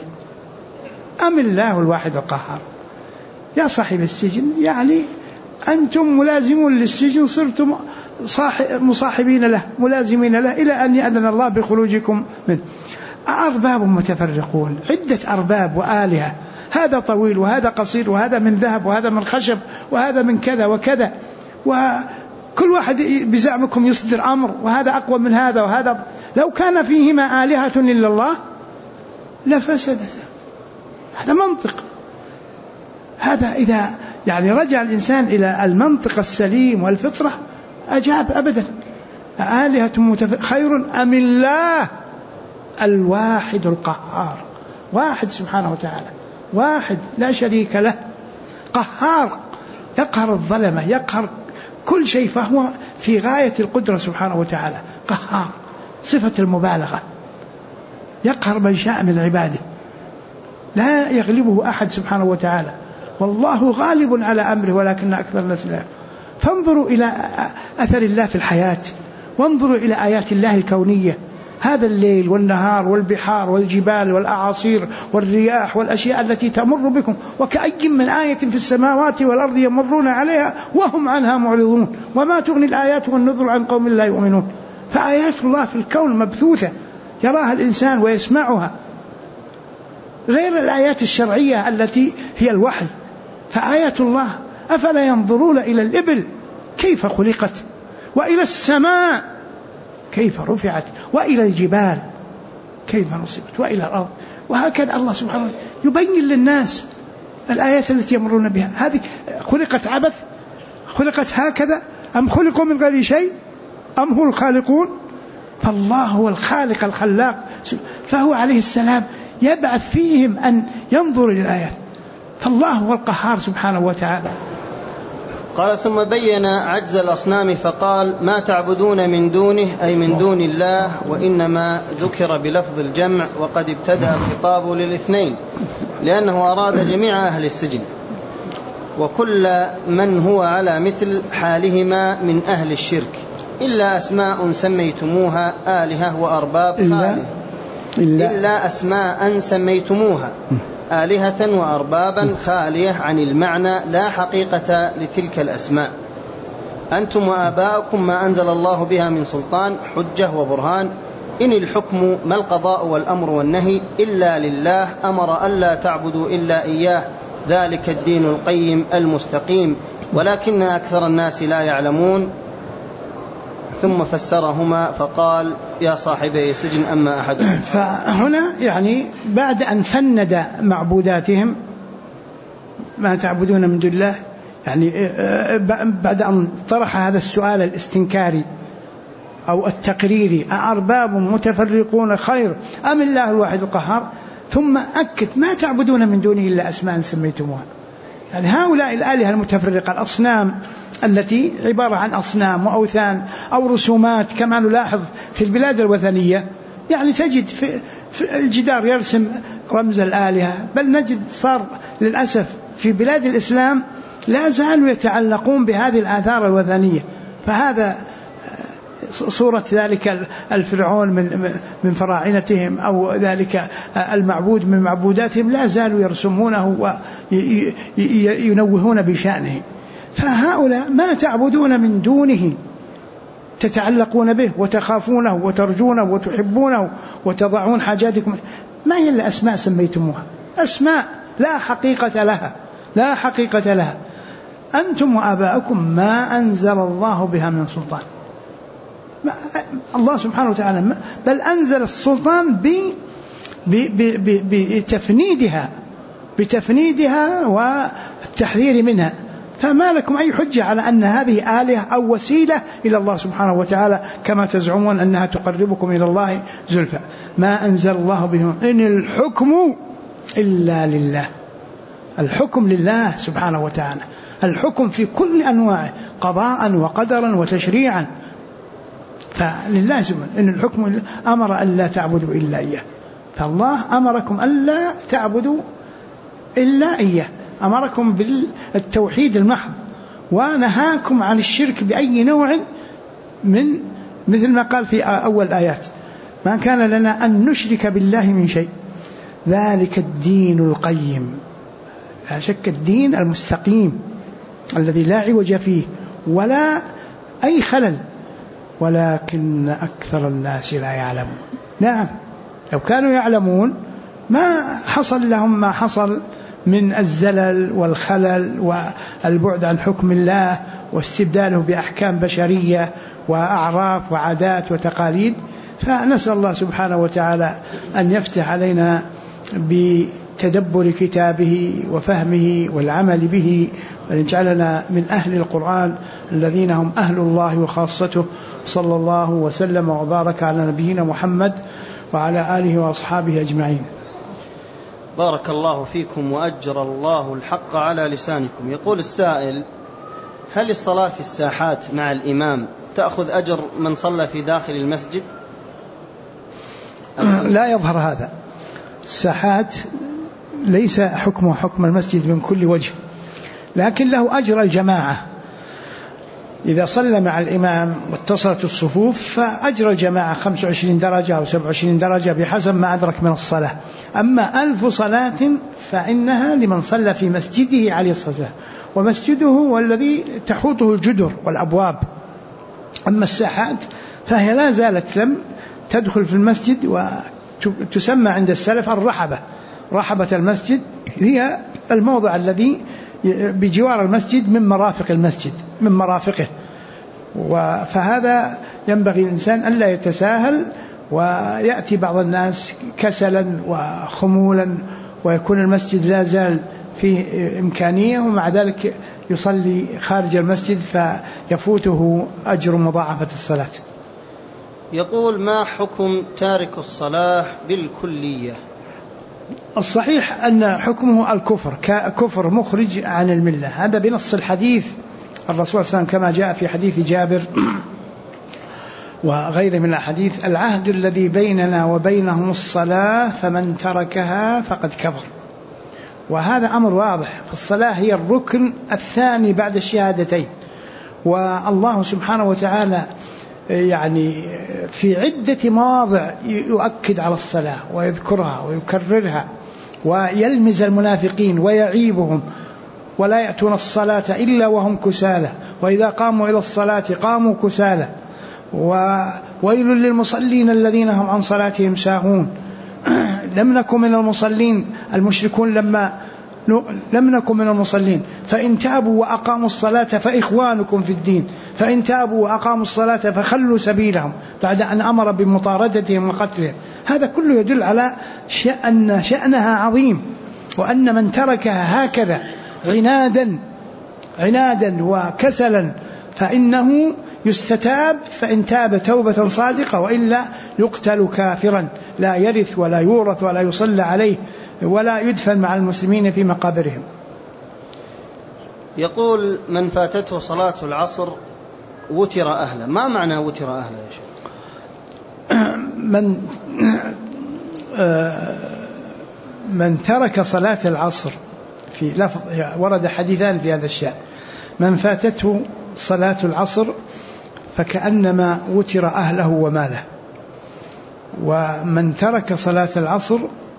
أم الله الواحد القهار. يا صاحب السجن يعني أنتم ملازمون للسجن، صرتم مصاحبين له ملازمين له إلى أن يأذن الله بخروجكم منه. أرباب متفرقون، عدة أرباب وآلهة، هذا طويل وهذا قصير وهذا من ذهب وهذا من خشب وهذا من كذا وكذا، وكل واحد بزعمكم يصدر أمر، وهذا أقوى من هذا وهذا. لو كان فيهما آلهة إلا الله لفسدتا. هذا منطق. هذا إذا يعني رجع الإنسان إلى المنطق السليم والفطرة أجاب أبدا. آلهة خير أم الله الواحد القهار. واحد سبحانه وتعالى، واحد لا شريك له، قهار يقهر الظلمة، يقهر كل شيء، فهو في غاية القدرة سبحانه وتعالى. قهار صفة المبالغة، يقهر من شاء من عباده، لا يغلبه أحد سبحانه وتعالى، والله غالب على أمره ولكن أكثر الناس لا. فانظروا إلى أثر الله في الحياة، وانظروا إلى آيات الله الكونية، هذا الليل والنهار والبحار والجبال والأعاصير والرياح والأشياء التي تمر بكم، وكأي من آية في السماوات والأرض يمرون عليها وهم عنها معرضون، وما تغني الآيات والنذر عن قوم لا يؤمنون. فآيات الله في الكون مبثوثة يراها الإنسان ويسمعها، غير الآيات الشرعية التي هي الوحي. فآيات الله أفلا ينظرون إلى الإبل كيف خلقت، وإلى السماء كيف رفعت، وإلى الجبال كيف نصبت، وإلى الأرض. وهكذا الله سبحانه وتعالى يبين للناس الآيات التي يمرون بها. هذه خلقت عبث؟ خلقت هكذا؟ أم خلقوا من غير شيء؟ أم هم الخالقون؟ فالله هو الخالق الخلاق، فهو عليه السلام يبعث فيهم أن ينظروا إلى الآيات. فالله هو القهار سبحانه وتعالى. قال ثم بين عجز الأصنام فقال ما تعبدون من دونه أي من دون الله، وإنما ذكر بلفظ الجمع، وقد ابتدأ الخطاب للاثنين لأنه أراد جميع أهل السجن وكل من هو على مثل حالهما من أهل الشرك، إلا أسماء سميتموها آلهة وأرباب خالق، إلا أسماء سميتموها آلهة وأربابا خالية عن المعنى لا حقيقة لتلك الأسماء. أنتم وآباؤكم ما أنزل الله بها من سلطان حجة وبرهان، إن الحكم ما القضاء والأمر والنهي إلا لله، أمر ألا تعبدوا إلا إياه، ذلك الدين القيم المستقيم ولكن أكثر الناس لا يعلمون. ثم فسرهما فقال يا صاحبي السجن أما أحدهم. فهنا يعني بعد أن فند معبوداتهم ما تعبدون من دون الله، يعني بعد أن طرح هذا السؤال الاستنكاري أو التقريري أأرباب متفرقون خير أم الله الواحد القهار، ثم أكد ما تعبدون من دونه إلا أسماء سميتموها. يعني هؤلاء الآلهة المتفرقة، الأصنام التي عبارة عن أصنام وأوثان أو رسومات كما نلاحظ في البلاد الوثنية، يعني تجد في الجدار يرسم رمز الآلهة، بل نجد صار للأسف في بلاد الإسلام لا زالوا يتعلقون بهذه الآثار الوثنية. فهذا صورة ذلك الفرعون من فراعنتهم أو ذلك المعبود من معبوداتهم لا زالوا يرسمونه وينوهون بشأنه. فهؤلاء ما تعبدون من دونه تتعلقون به وتخافونه وترجونه وتحبونه وتضعون حاجاتكم، ما هي إلا أسماء سميتموها، أسماء لا حقيقة لها، لا حقيقة لها. أنتم وآباؤكم ما أنزل الله بها من سلطان. الله سبحانه وتعالى بل أنزل السلطان بتفنيدها والتحذير منها. فما لكم أي حجة على أن هذه آلهة أو وسيلة إلى الله سبحانه وتعالى كما تزعمون أنها تقربكم إلى الله زلفى؟ ما أنزل الله بهم، إن الحكم إلا لله. الحكم لله سبحانه وتعالى، الحكم في كل أنواعه قضاء وقدرا وتشريعا. فلله سبحانه إن الحكم أمر أن لا تعبدوا إلا إياه، فالله أمركم أن لا تعبدوا إلا إياه، أمركم بالتوحيد المحض ونهاكم عن الشرك بأي نوع من مثل ما قال في أول آيات ما كان لنا أن نشرك بالله من شيء، ذلك الدين القيم. لا شك الدين المستقيم الذي لا عوج فيه ولا أي خلل، ولكن أكثر الناس لا يعلمون. نعم لو كانوا يعلمون ما حصل لهم ما حصل من الزلل والخلل والبعد عن حكم الله واستبداله بأحكام بشرية وأعراف وعادات وتقاليد. فنسأل الله سبحانه وتعالى أن يفتح علينا بتدبر كتابه وفهمه والعمل به، وأن يجعلنا من أهل القرآن الذين هم أهل الله وخاصته. صلى الله وسلم وبارك على نبينا محمد وعلى آله وأصحابه أجمعين. بارك الله فيكم وأجر الله الحق على لسانكم. يقول السائل: هل الصلاة في الساحات مع الإمام تأخذ أجر من صلى في داخل المسجد؟ لا يظهر هذا. الساحات ليس حكمه حكم المسجد من كل وجه، لكن له أجر الجماعة. إذا صلى مع الإمام واتصلت الصفوف فأجر الجماعة 25 درجة أو 27 درجة بحسب ما أدرك من الصلاة. أما 1000 صلاة فإنها لمن صلى في مسجده عليه الصلاة والسلام، ومسجده هو الذي تحوطه الجدر والأبواب. أما الساحات فهي لا زالت لم تدخل في المسجد، وتسمى عند السلف الرحبة. رحبة المسجد هي الموضع الذي بجوار المسجد من مرافق المسجد، من مرافقه. فهذا ينبغي الإنسان ألا يتساهل ويأتي بعض الناس كسلا وخمولا ويكون المسجد لا زال فيه إمكانية ومع ذلك يصلي خارج المسجد فيفوته أجر مضاعفة الصلاة. يقول: ما حكم تارك الصلاة بالكلية؟ الصحيح أن حكمه الكفر، كفر مخرج عن الملة. هذا بنص الحديث الرسول صلى الله عليه وسلم كما جاء في حديث جابر وغيره من الحديث: العهد الذي بيننا وبينهم الصلاة فمن تركها فقد كفر. وهذا أمر واضح، فالصلاة هي الركن الثاني بعد الشهادتين. والله سبحانه وتعالى يعني في عدة مواضع يؤكد على الصلاة ويذكرها ويكررها ويلمز المنافقين ويعيبهم، ولا يأتون الصلاة إلا وهم كسالى، وإذا قاموا إلى الصلاة قاموا كسالى، وويل للمصلين الذين هم عن صلاتهم ساهون. لم نكن من المصلين، المشركون لم نكن من المصلين، فإن تابوا وأقاموا الصلاة فإخوانكم في الدين، فإن تابوا وأقاموا الصلاة فخلوا سبيلهم، بعد أن أمر بمطاردتهم وقتلهم. هذا كله يدل على شأنها عظيم، وأن من تركها هكذا عنادا وكسلا فإنه يستتاب، فإن تاب توبة صادقة، وإلا يقتل كافرا لا يرث ولا يورث ولا يصلى عليه ولا يدفن مع المسلمين في مقابرهم. يقول: من فاتته صلاة العصر وتر أهله. ما معنى وتر أهله يا شيخ؟ من ترك صلاة العصر، في لفظ ورد حديثان في هذا الشأن: من فاتته صلاة العصر فكأنما وتر أهله وماله، ومن ترك صلاة العصر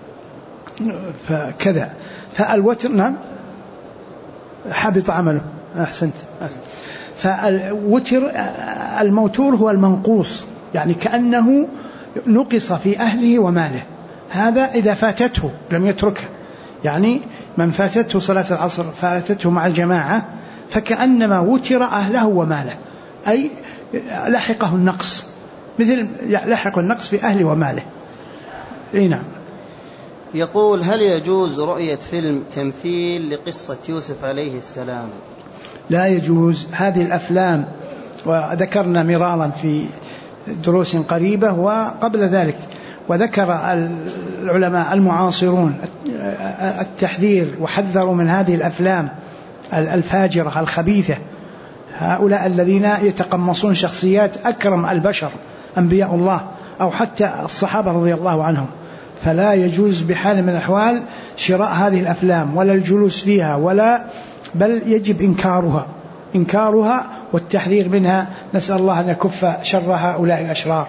فكذا. فالوتر نعم حبط عمله. أحسنت. فالوتر الموتور هو المنقوص، يعني كأنه نقص في أهله وماله. هذا إذا فاتته لم يتركها، يعني من فاتته صلاة العصر فاتته مع الجماعة فكأنما وتر أهله وماله، أي لحقه النقص، مثل لحق النقص في أهله وماله. نعم. يقول: هل يجوز رؤية فيلم تمثيل لقصة يوسف عليه السلام؟ لا يجوز هذه الأفلام، وذكرنا مرارا في دروس قريبة وقبل ذلك، وذكر العلماء المعاصرون التحذير وحذروا من هذه الأفلام الفاجرة الخبيثة، هؤلاء الذين يتقمصون شخصيات أكرم البشر أنبياء الله أو حتى الصحابة رضي الله عنهم. فلا يجوز بحال من الأحوال شراء هذه الأفلام ولا الجلوس فيها، بل يجب إنكارها والتحذير منها. نسأل الله أن يكف شر هؤلاء الأشرار.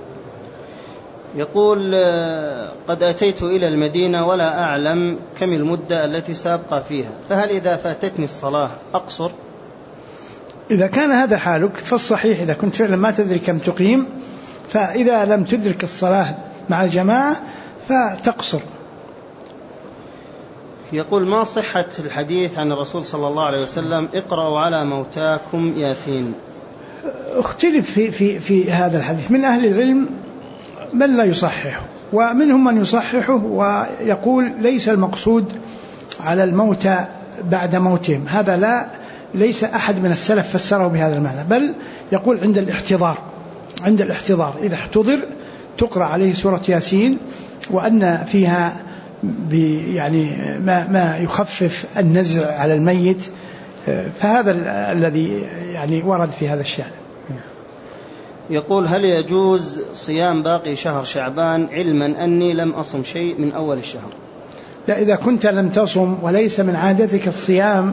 يقول: قد أتيت إلى المدينة ولا أعلم كم المدة التي سأبقى فيها، فهل إذا فاتتني الصلاة أقصر؟ إذا كان هذا حالك فالصحيح إذا كنت فعلا ما تدري كم تقيم، فإذا لم تدرك الصلاة مع الجماعة فتقصر. يقول: ما صحة الحديث عن الرسول صلى الله عليه وسلم: اقرأوا على موتاكم ياسين؟ اختلف في هذا الحديث، من أهل العلم من لا يصححه، ومنهم من يصححه ويقول ليس المقصود على الموتى بعد موتهم، هذا ليس أحد من السلف فسره بهذا المعنى، بل يقول عند الاحتضار إذا احتضر تقرأ عليه سورة ياسين، وأن فيها يعني ما يخفف النزع على الميت، فهذا الذي يعني ورد في هذا الشأن. يقول: هل يجوز صيام باقي شهر شعبان علما أني لم أصم شيء من أول الشهر؟ لا، إذا كنت لم تصم وليس من عادتك الصيام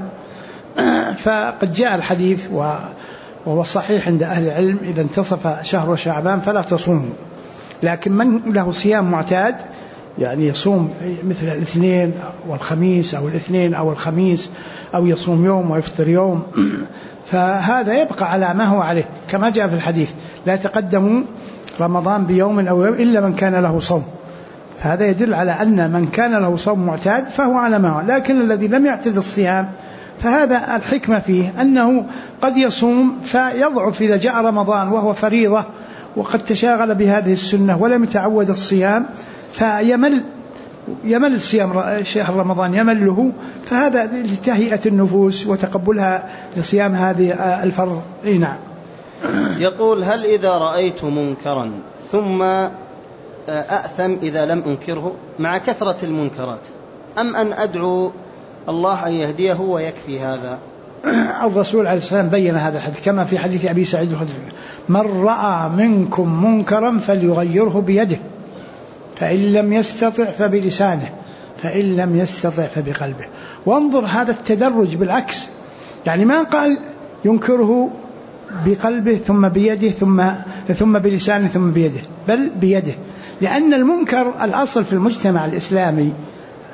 فقد جاء الحديث وهو صحيح عند أهل العلم: إذا انتصف شهر شعبان فلا تصوم. لكن من له صيام معتاد، يعني يصوم مثل الاثنين والخميس أو الاثنين أو الخميس، أو يصوم يوم ويفطر يوم، فهذا يبقى على ما هو عليه، كما جاء في الحديث: لا يتقدم رمضان بيوم أو يوم إلا من كان له صوم. فهذا يدل على أن من كان له صوم معتاد فهو على ما هو، لكن الذي لم يعتد الصيام فهذا الحكمة فيه أنه قد يصوم فيضعف إذا جاء رمضان وهو فريضة، وقد تشاغل بهذه السنة ولم يتعود الصيام فيمل الصيام، شهر رمضان يمله، فهذا لتهيئة النفوس وتقبلها لصيام هذه الفرض. نعم. يقول: هل إذا رأيت منكرا ثم أأثم إذا لم أنكره مع كثرة المنكرات، أم أن أدعو الله أن يهديه ويكفي هذا؟ الرسول عليه السلام بين هذا الحديث كما في حديث أبي سعيد الخدري: من رأى منكم منكرا فليغيره بيده، فإن لم يستطع فبلسانه، فإن لم يستطع فبقلبه. وانظر هذا التدرج بالعكس، يعني ما قال ينكره بقلبه ثم بيده ثم بلسانه ثم بيده، بل بيده، لأن المنكر الأصل في المجتمع الإسلامي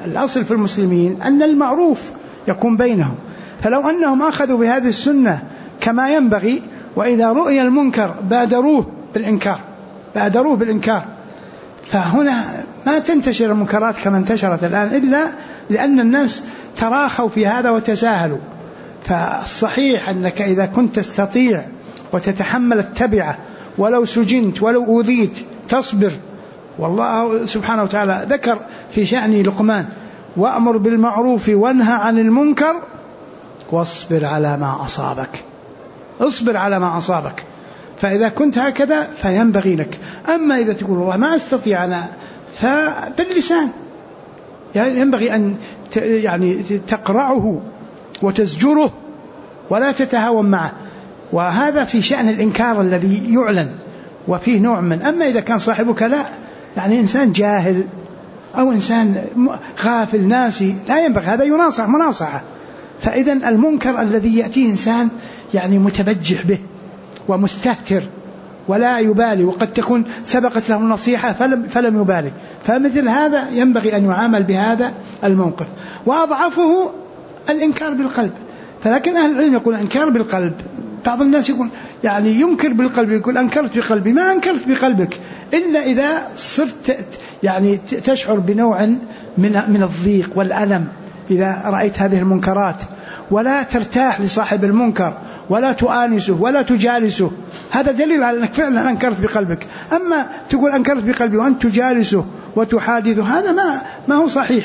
الأصل في المسلمين أن المعروف يكون بينهم، فلو أنهم أخذوا بهذه السنة كما ينبغي، وإذا رؤي المنكر بادروه بالإنكار، فهنا ما تنتشر المنكرات كما انتشرت الآن، إلا لأن الناس تراخوا في هذا وتساهلوا. فالصحيح أنك إذا كنت تستطيع وتتحمل التبعة ولو سجنت ولو أوذيت تصبر، والله سبحانه وتعالى ذكر في شأن لقمان: وأمر بالمعروف وانهى عن المنكر واصبر على ما أصابك. اصبر على ما أصابك. فإذا كنت هكذا فينبغي لك. أما إذا تقول والله ما أستطيع أنا، فباللسان يعني ينبغي أن يعني تقرعه وتزجره ولا تتهاون معه، وهذا في شأن الإنكار الذي يعلن وفيه نوع من. أما إذا كان صاحبك لا، يعني إنسان جاهل أو إنسان غافل ناسي، لا ينبغي، هذا يناصح مناصحة. فإذا المنكر الذي يأتيه إنسان يعني متبجح به ومستهتر ولا يبالي، وقد تكون سبقت له النصيحة فلم يبالي، فمثل هذا ينبغي أن يعامل بهذا الموقف. وأضعفه الإنكار بالقلب. فلكن أهل العلم يقول إنكار بالقلب، بعض الناس يقول يعني ينكر بالقلب، يقول أنكرت بقلبي، ما أنكرت بقلبك إلا إذا صرت يعني تشعر بنوع من الضيق والألم إذا رأيت هذه المنكرات، ولا ترتاح لصاحب المنكر ولا تؤانسه ولا تجالسه، هذا دليل على أنك فعلا أنكرت بقلبك. أما تقول أنكرت بقلبي وأنت تجالسه وتحادثه، هذا ما هو صحيح.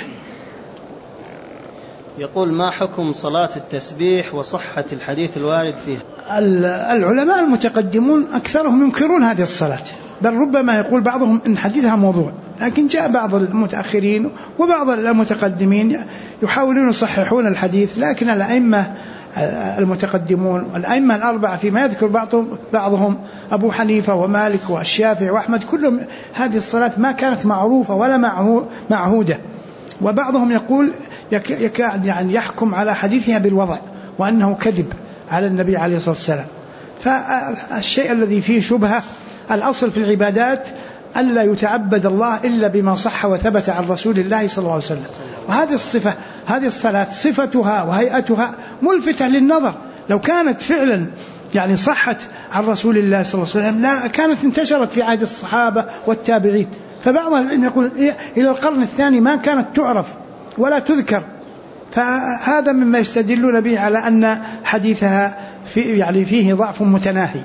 يقول: ما حكم صلاة التسبيح وصحة الحديث الوارد فيه؟ العلماء المتقدمون أكثرهم ينكرون هذه الصلاة، بل ربما يقول بعضهم إن حديثها موضوع، لكن جاء بعض المتأخرين وبعض المتقدمين يحاولون يصححون الحديث. لكن الأئمة المتقدمون الأئمة الأربعة فيما يذكر بعضهم أبو حنيفة ومالك والشافعي وأحمد، كلهم هذه الصلاة ما كانت معروفة ولا معهودة. وبعضهم يقول يكاد يعني يحكم على حديثها بالوضع وأنه كذب على النبي عليه الصلاة والسلام. فالشيء الذي فيه شبهة، الأصل في العبادات ألا يتعبد الله إلا بما صح وثبت عن رسول الله صلى الله عليه وسلم. وهذه الصفة، هذه الصلاة صفتها وهيئتها ملفتة للنظر. لو كانت فعلا يعني صحت عن رسول الله صلى الله عليه وسلم لا كانت انتشرت في عهد الصحابة والتابعين. فبعض العلم يقول إلى القرن الثاني ما كانت تعرف ولا تذكر. فهذا مما يستدلون به على أن حديثها يعني فيه ضعف متناهي.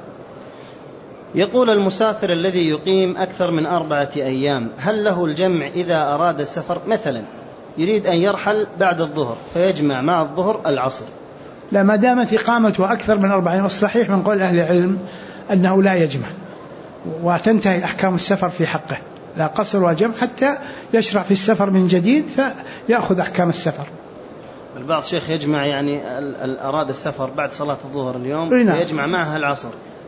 يقول: المسافر الذي يقيم أكثر من 4 أيام هل له الجمع إذا أراد السفر؟ مثلا يريد أن يرحل بعد الظهر فيجمع مع الظهر العصر. لا، ما دامت إقامته أكثر من 4 أيام، الصحيح من قول أهل العلم أنه لا يجمع، وتنتهي أحكام السفر في حقه، لا قصر وجمع حتى يشرع في السفر من جديد فيأخذ أحكام السفر. البعض شيخ يجمع يعني أراد السفر بعد صلاة الظهر اليوم فيجمع معها العصر،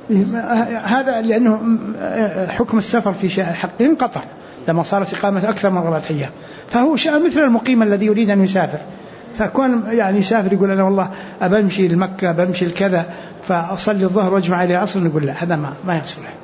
هذا لأنه حكم السفر في حقه انقطع لما صارت إقامة أكثر من 4 أيام، فهو مثل المقيم الذي يريد أن يسافر، فكون يعني يسافر يقول أنا والله أبمشي لمكة بمشي لكذا فأصلي الظهر واجمع إلى العصر، نقول لا، هذا ما يصلح.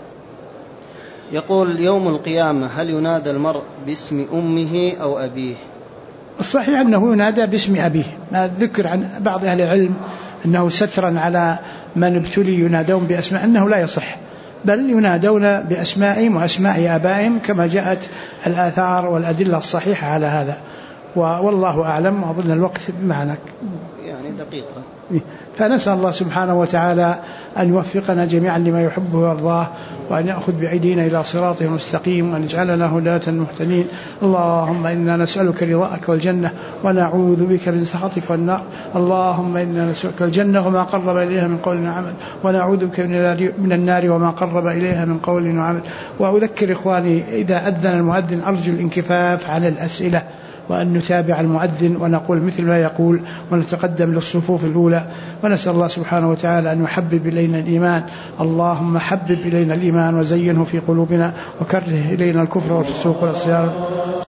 يقول: يوم القيامة هل ينادى المرء باسم أمه أو أبيه؟ الصحيح أنه ينادى باسم أبيه. ما ذكر عن بعض أهل العلم أنه سترا على من ابتلي ينادون بأسماء، أنه لا يصح، بل ينادون بأسمائهم وأسماء آبائهم كما جاءت الآثار والأدلة الصحيحة على هذا. والله أعلم. وأظن الوقت معنا يعني دقيقة، فنسأل الله سبحانه وتعالى أن يوفقنا جميعا لما يحبه ويرضاه، وأن يأخذ بأيدينا إلى صراطه المستقيم، وأن يجعلنا هداة مهتدين. اللهم إنا نسألك رضاك والجنة ونعوذ بك من سخطك والنار. اللهم إنا نسألك الجنة وما قرب إليها من قول وعمل، ونعوذ بك من النار وما قرب إليها من قول وعمل. وأذكر إخواني إذا أذن المؤذن أرجو الانكفاف عن الأسئلة، وأن نتابع المؤذن ونقول مثل ما يقول ونتقدم للصفوف الأولى. ونسأل الله سبحانه وتعالى أن يحبب إلينا الإيمان. اللهم حبب إلينا الإيمان وزينه في قلوبنا، وكره إلينا الكفر والفسوق والعصيان.